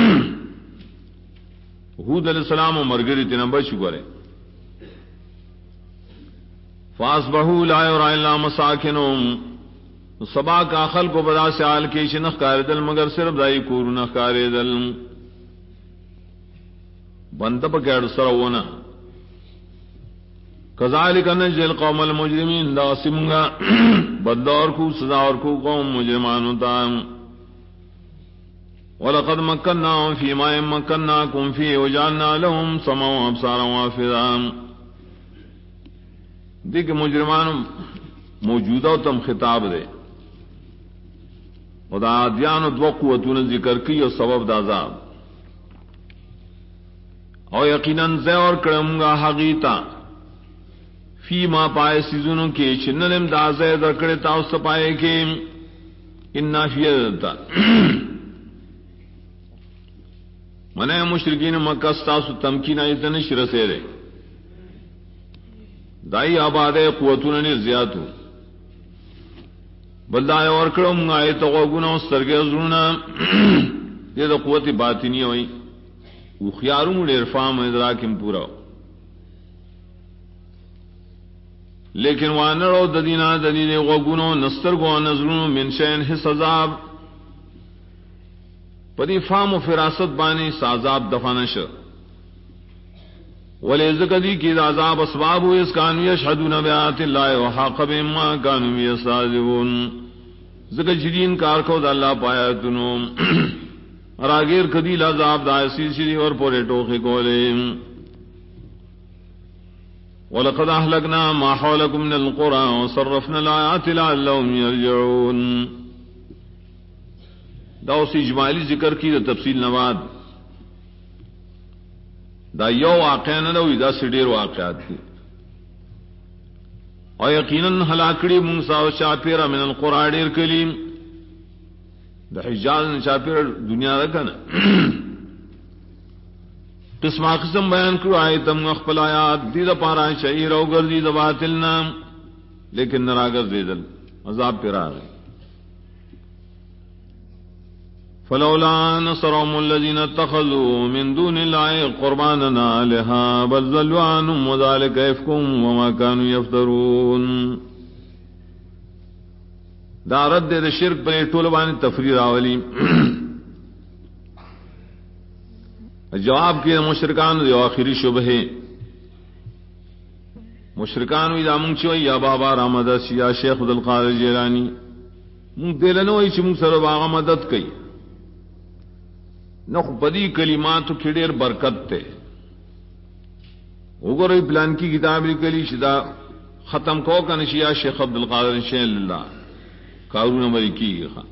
حود علیہ السلام و مرگری تینا بچو کرے فاسبحوا لا يرى الا مساکنهم سبا کا خلق کو بدا سے آل کے شنخ کار دل مگر صرف دائی کور نخ کار دل بند پکیڑ سرونا کذالک نجزی القوم المجرمین، دا سمگا بدور کو سزا اور کو قوم مجرمانو تا. وَلَقَدْ مَكَّنَّاهُمْ فِي مَا مَكَّنَّاكُمْ فِيهِ وَجَعَلْنَا لَهُمْ سَمْعًا وَأَبْصَارًا وَأَفْئِدَةً. دیکھ مجرمان موجودہ تم خطاب دے خدا دیان دو قوتوں ذکر کی اور سبب دازاب اور یقیناً زے اور کرم گا حقیتا فی ما پائے سیزنوں کے چننم دازے درکڑے تاؤس پائے کے انا فیدتا منع مشرکین مکہ ستاسو تمکین ایتن شرسے رے دائی آبادے قوتوں نے زیادو بلدائے اور کرم آئے تو گنا سرگے زرونا یہ تو قوت باطنی ہوئی وہ خیاروں عرفام ادراکم پورا لیکن وانر او ددینا ددینے غوگونو نستر گو نظرونو من شین حس عذاب پدی فام و فراست بانی سازاب دفانش ولی ذکری کی عذاب اسباب اس کانو یشہدون بیات اللہ وحاق بما کانو یستہزئون ذکر جدین کار کو دا اللہ پایا تنو راگیر کدیل عذاب دائسی شری اور پورے ٹوخے کولے وَلَقَدْ أَهْلَكْنَا مَا حَوْلَكُمْ مِنَ الْقُرَىٰ وَصَرَّفْنَا الْآيَاتِ لَعَلَّهُمْ يَرْجِعُونَ. دا اسی اجمالی ذکر کی دا تفصیل نواد دا یو واقعہ نہ دوئی دا سڈیر واقعات کی اور یقیناً ہلاکڑی موسیٰ و شاپیرہ من القرآن ڈیر کلیم دا حجاز نے شاپیرہ دنیا رکھا نا قسم قسم بیان کرو آئے تم اخپل آیات دید پارا شعیر او گردی دا باطلنا لیکن نراگر دیدل عذاب پر آگئے فلولا نصرهم الذين اتخذوا من دون الله قربانا آلهة بل ضلوا عنهم وذلك إفكهم وما كانوا يفترون. دا رد دے شرک پر ٹول بانی تفریر آولی جواب کے مشرکان دے آخری شبہ مشرکان وی دا منگ چوئی یا بابا رامدس یا شیخ عبدالقادر جیلانی منگ دیلنوئی چی منگ سر باغا مدد کئی نخ بدی کلماتو کھڑیر برکت تے اگر ای پلان کی کتاب لکلی شدا ختم کو کنشیا شیخ عبدالقادر شیخ اللہ کارون مری کی گا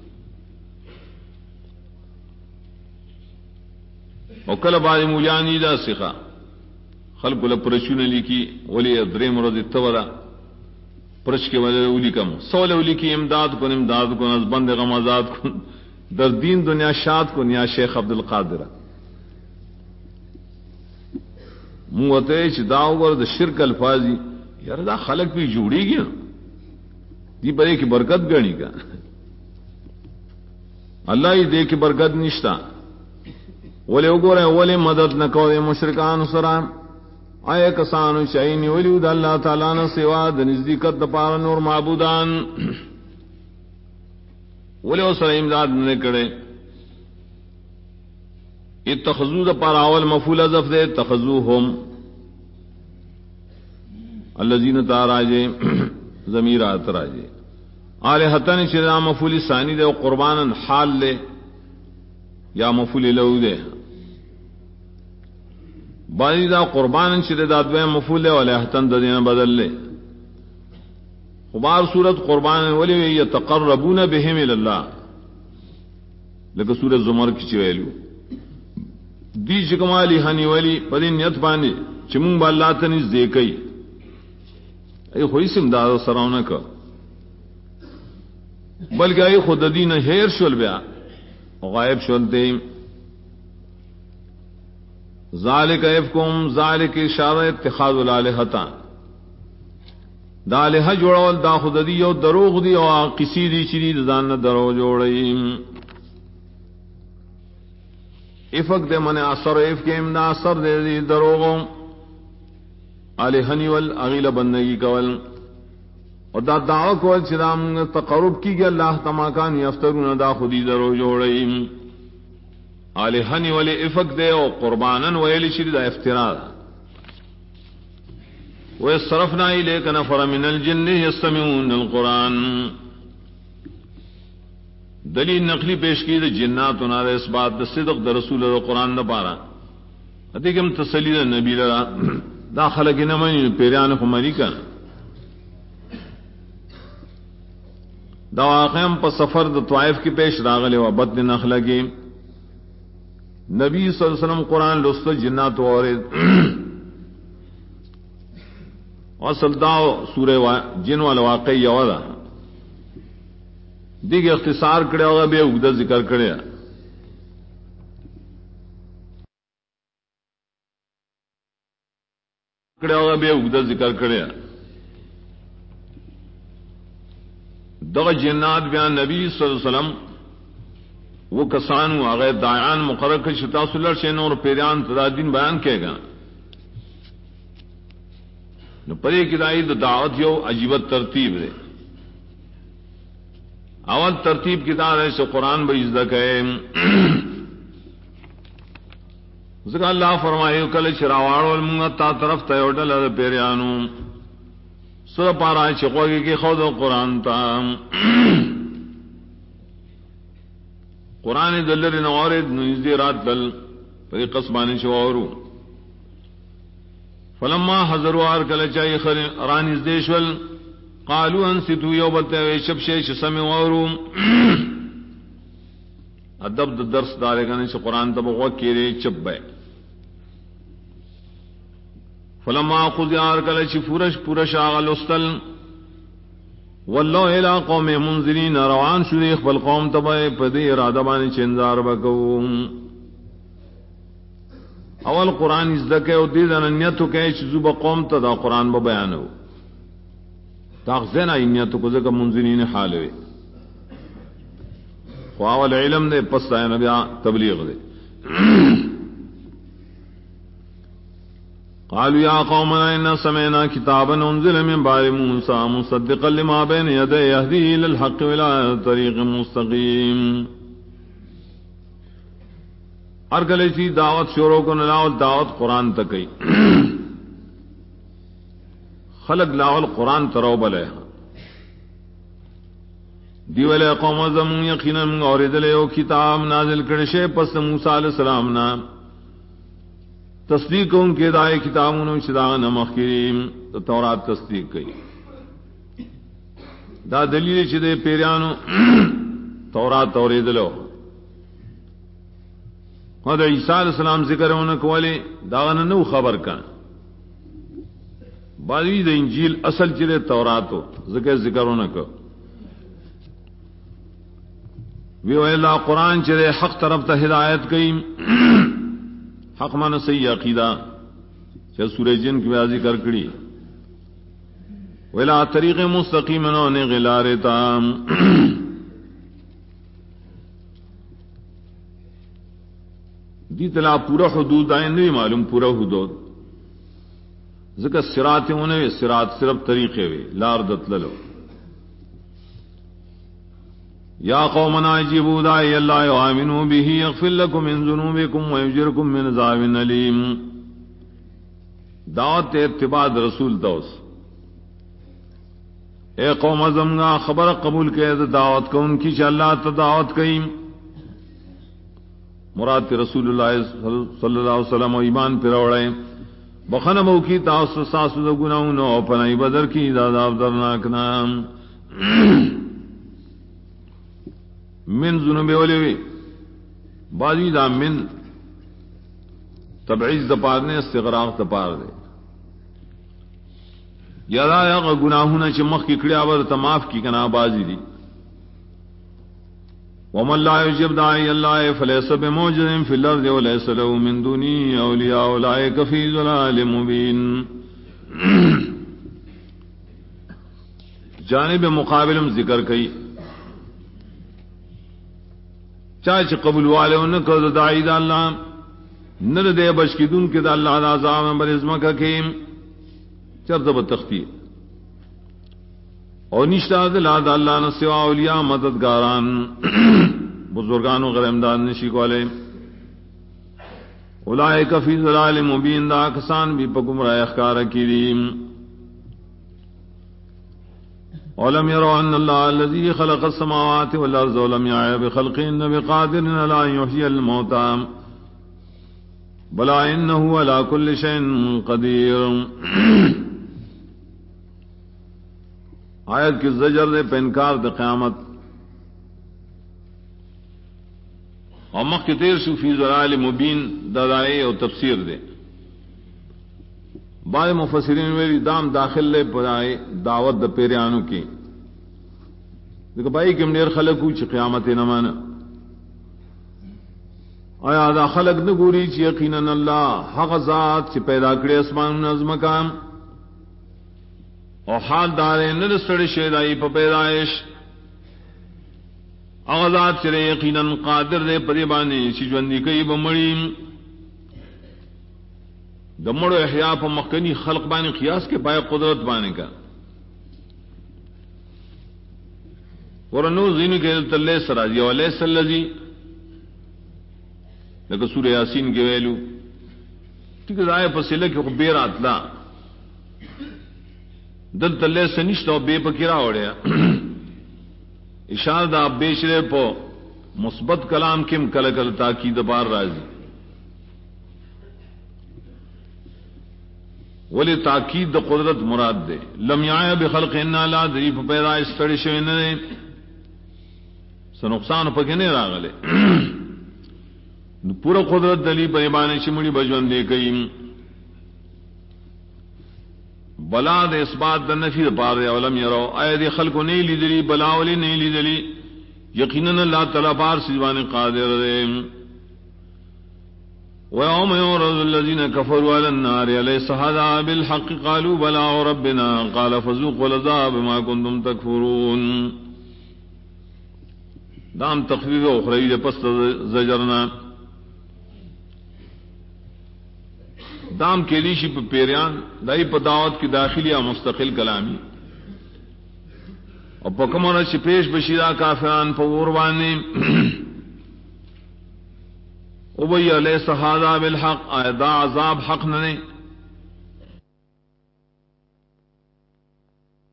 وکل بعد مولیانی دا سخا خلق لپرشون لکی ولی درے مرد اتورا پرش کے وجہ اولی کم سول اولی کی امداد کن از بند غم آزاد کن در دین دنیا شاد کن یا شیخ عبدالقادر موتے چ داور د شرک الفاظی یار دا خلق بھی جوڑی گیا دی بڑے کی برکت گنی کا اللہ ہی دے کی برکت نشتا ولی اگورے ولی مدد نکو دے مشرکان سرام آئے کسانو شعینی ولی دا اللہ تعالیٰ نا سوا دا نزدیکت دا پارا نور معبودان ولی اسر امداد نکڑے اتخذو دا پارا اول مفول ازف دے اتخذوهم اللذین تاراجے ضمیرات راجے آلہتن شرع مفول ثانی دے و قربانا حال لے یا مفول لو دے بانی دا قربانا شرع دادوے مفول لے و آلہتن دا دینا بدل لے خبار صورت قربانا ولی یتقربون بہم الاللہ لیکن صورت زمر کی چویلو دی چکمالی ہنی ولی پدی نیت بانی چمون با اللہ تنیز دیکئی ای خوی سم دادا سراؤنا کا بلکہ ای خود دین ہیر شل بیا غائب شلتے ذالک افکم ذالک اشارہ اتخاذ الالہتا دا الہ جوڑول دا خود دی او دروغ دی او قسی دی چری دان درو جوڑی افق دے من اثر اف کے امنا اثر دے دی دروغوں الہنی وال اغیل بندگی کول اور دا دعوی کول چرام تقرب کی گیا اللہ تماکان یفترون دا خودی درو جوڑی الہنی وال افق دے او قربانن ویلی چری دا افتراد وَيَصْرَفْنَا إِلَيْكَ نَفَرًا مِنَ الْجِنِّ يَسْتَمِعُونَ الْقُرْآنَ دلیل نقلی پیش کی دے جنات نہ اس بات دا صدق دا رسول دا قرآن دا پارا ادھکم تسلی دا نبی لرا داخل کی نمانی پیریان خمری کا دا واقعیم پا سفر دا طائف کی پیش راغلے و بد نخلا کی نبی صلی اللہ علیہ وسلم قرآن لست جنات وارد اصل دا سورہ جن والا واقعی یوادا دیکھ اختصار کرے ہوگا بے اگدہ ذکر کرے ہوگا بے اگدہ ذکر کرے دغ جنات بیان نبی صلی اللہ علیہ وسلم وہ کسانو آغیر دائعان مقرر کر شتا سلر شین اور پیریان تدادین بیان کہے گا نو پرے کی دائی دا دعوت یو عجیبت ترتیب دے اول ترتیب کی دار ہے سے قرآن بجدہ کہے ذکر اللہ فرمائے کل چراوار والمونگا تا طرف تیوٹل ہے پیریانو سر پارا چقوگی کی خود قرآن تا قرآن دلر نوارد نوزدی رات دل پری قسمانی شوارو فلما حضروار کل چاہی رانیز دیشول قالوا انستو یو بلتے شب شیش سمی وارو ادب دا درس دارے گانے سے قرآن تب غوک کیرے چب بے فلما خذیار کل چی پورش آغل استل واللہ الہ قوم منذرین روان شریخ بالقوم تبائے پدی ارادبانی چندار بکو اول قرآن ازدکے و دید انیتو کہ چیزو با قوم تا دا قرآن با بیانو تاغذین آئینیتو کو ذکر منذرین حال ہوئے خواہوال علم دے پس دائے نبی تبلیغ دے قالوا یا قومنا انا سمعنا کتابا انزل من بعد موسیٰ مصدقا لما بین یدی یہدی للحق ولا طریق مستقیم ہر گلے چی دعوت شروع کو نلاول دعوت قرآن تکی خلق لاول قرآن ترو بلے دیولے قوم زمون یقینا اوریدلے او کتاب نازل کرشے پس موسیٰ علیہ السلام نا تصدیق ان کے دائے کتابوں شداغ نمخ کریم تورات تصدیق کی دا دلیل چدے پیریانو تورات اوریدلو اور عیسیٰ علیہ السلام ذکر ہونے کو والے داغن نو خبر کا بعضی دا انجیل اصل چرے توراتو ذکر ہونے کو ویو اللہ قرآن چرے حق طرف تا ہدایت کی حق مانا صحیح عقیدہ چاہے سورہ جن کی بیازی کر کری ویلا طریق مستقیم انہوں غلارے تام دی تلا پورا حدود آئیں نہیں معلوم پورا حدود ذکر سرات ہونے سرات صرف طریقے ہوئے لار دتللو یا قومنا اجیبوا داعی اللہ وآمنوا به یغفر لکم من ذنوبکم ویجرکم من عذاب علیم دعوت اتباع رسول دوس اے قوم ازمگا خبر قبول کے دعوت کو ان کی چا اللہ تدعوت کئی مراد رسول اللہ صلی اللہ علیہ وسلم و ایمان پر اوڑے بخنمو کی تاثر ساسو دا گناہونو پنائی بدر کی داداب درناک نام من ذنوب ولی بعضی دا من تبعیض دپار نے استغراق دپار دے یادا یا گناہونا چی مخ کی کڑیا ور تماف کی کنا بازی دی ومن لا یجب داعی اللہ فلیس بموجد فی الارض ولیس له من دونی اولیاء اولئک فی ضلال مبین جانب مقابلم ذکر کئی چاچ قبول والے ان کو داعی دا اللہ نر دے بچ کی دن کے دا اللہ دا عذاب بر ازمہ کا کیم چرتب تختی اور نشتہ دلا دا اللہ نسوا اولیاء مددگاران بزرگان و غیر امداد نشی کو علیہ اولئک فی ضلال مبین دا کسان بھی پا گمراہ اخکار کریم ولم يروا ان الله الذي خلق السماوات والارض ولم يعي بخلقهن بقادر على ان يحيي الموتى بلى انه على كل شيء قدير. آیت کی زجر دے پہ انکار دے قیامت اور مخ کی تیر فی ضلال مبین دلائل اور تفسیر دے. بعض مفسرین ویلی دام داخل لے پرائے دعوت دا پیریانو کی دیکھو بھائی کم دیر خلق ہو چی قیامت نمان آیا دا خلق نگوری چی یقیناً اللہ حق ذات چی پیدا کرے اسمان نظم کام اور حال دارے نرسڑ شیدائی پا پیدائش اغذات چرے یقیناً قادر دے پریبانی چی جوندی کئی بمڑیم دمڑ و احیاء پا مخکنی خلق بانی قیاس کے پائے قدرت بانے کا ورنو زینو کے تلے سراجی ولیس اللذی لیکن سورہ یاسین کے ویلو ٹھیک ہے آئے پسیلے کی خبیر آتلا دل تلے سنشتا و بے پکرا ہوڑیا اشار دا بیشرے پو مثبت کلام کم کلکل تاکید بار رازی ولی تاکید دا قدرت مراد دے. لم یعی بخلق انا لا دریف پیدا استڑی شوی نے سنقصان پکنے راغلے پورا قدرت دلی پریبانے چمڑی بجون دے کئی بلا دے اثبات دا نفی دا پار دے. ولم یرو آئے دے خلق نہیں لی دلی بلا ولی نہیں لی دلی یقیناً اللہ تعالیٰ بار سیوان قادر دے. وَيَوْمَ يُعْرَضُ الَّذِينَ كَفَرُوا عَلَى النَّارِ أَلَيْسَ هَذَا بِالْحَقِّ قَالُوا بَلَىٰ وَرَبِّنَا قَالَ فَذُوقُوا الْعَذَابَ بِمَا كُنتُمْ تَكْفُرُونَ. دام تخفیف اخروی پس زجرنا دام کیلیشی پہ پیریان دائی پہ دعوت کی داخلی یا مستقل کلامی اور پکمونا چی پیش بشیدہ کافران پہ وروانے او بھئی علیہ صحادہ بالحق آئے دا عذاب حق ننے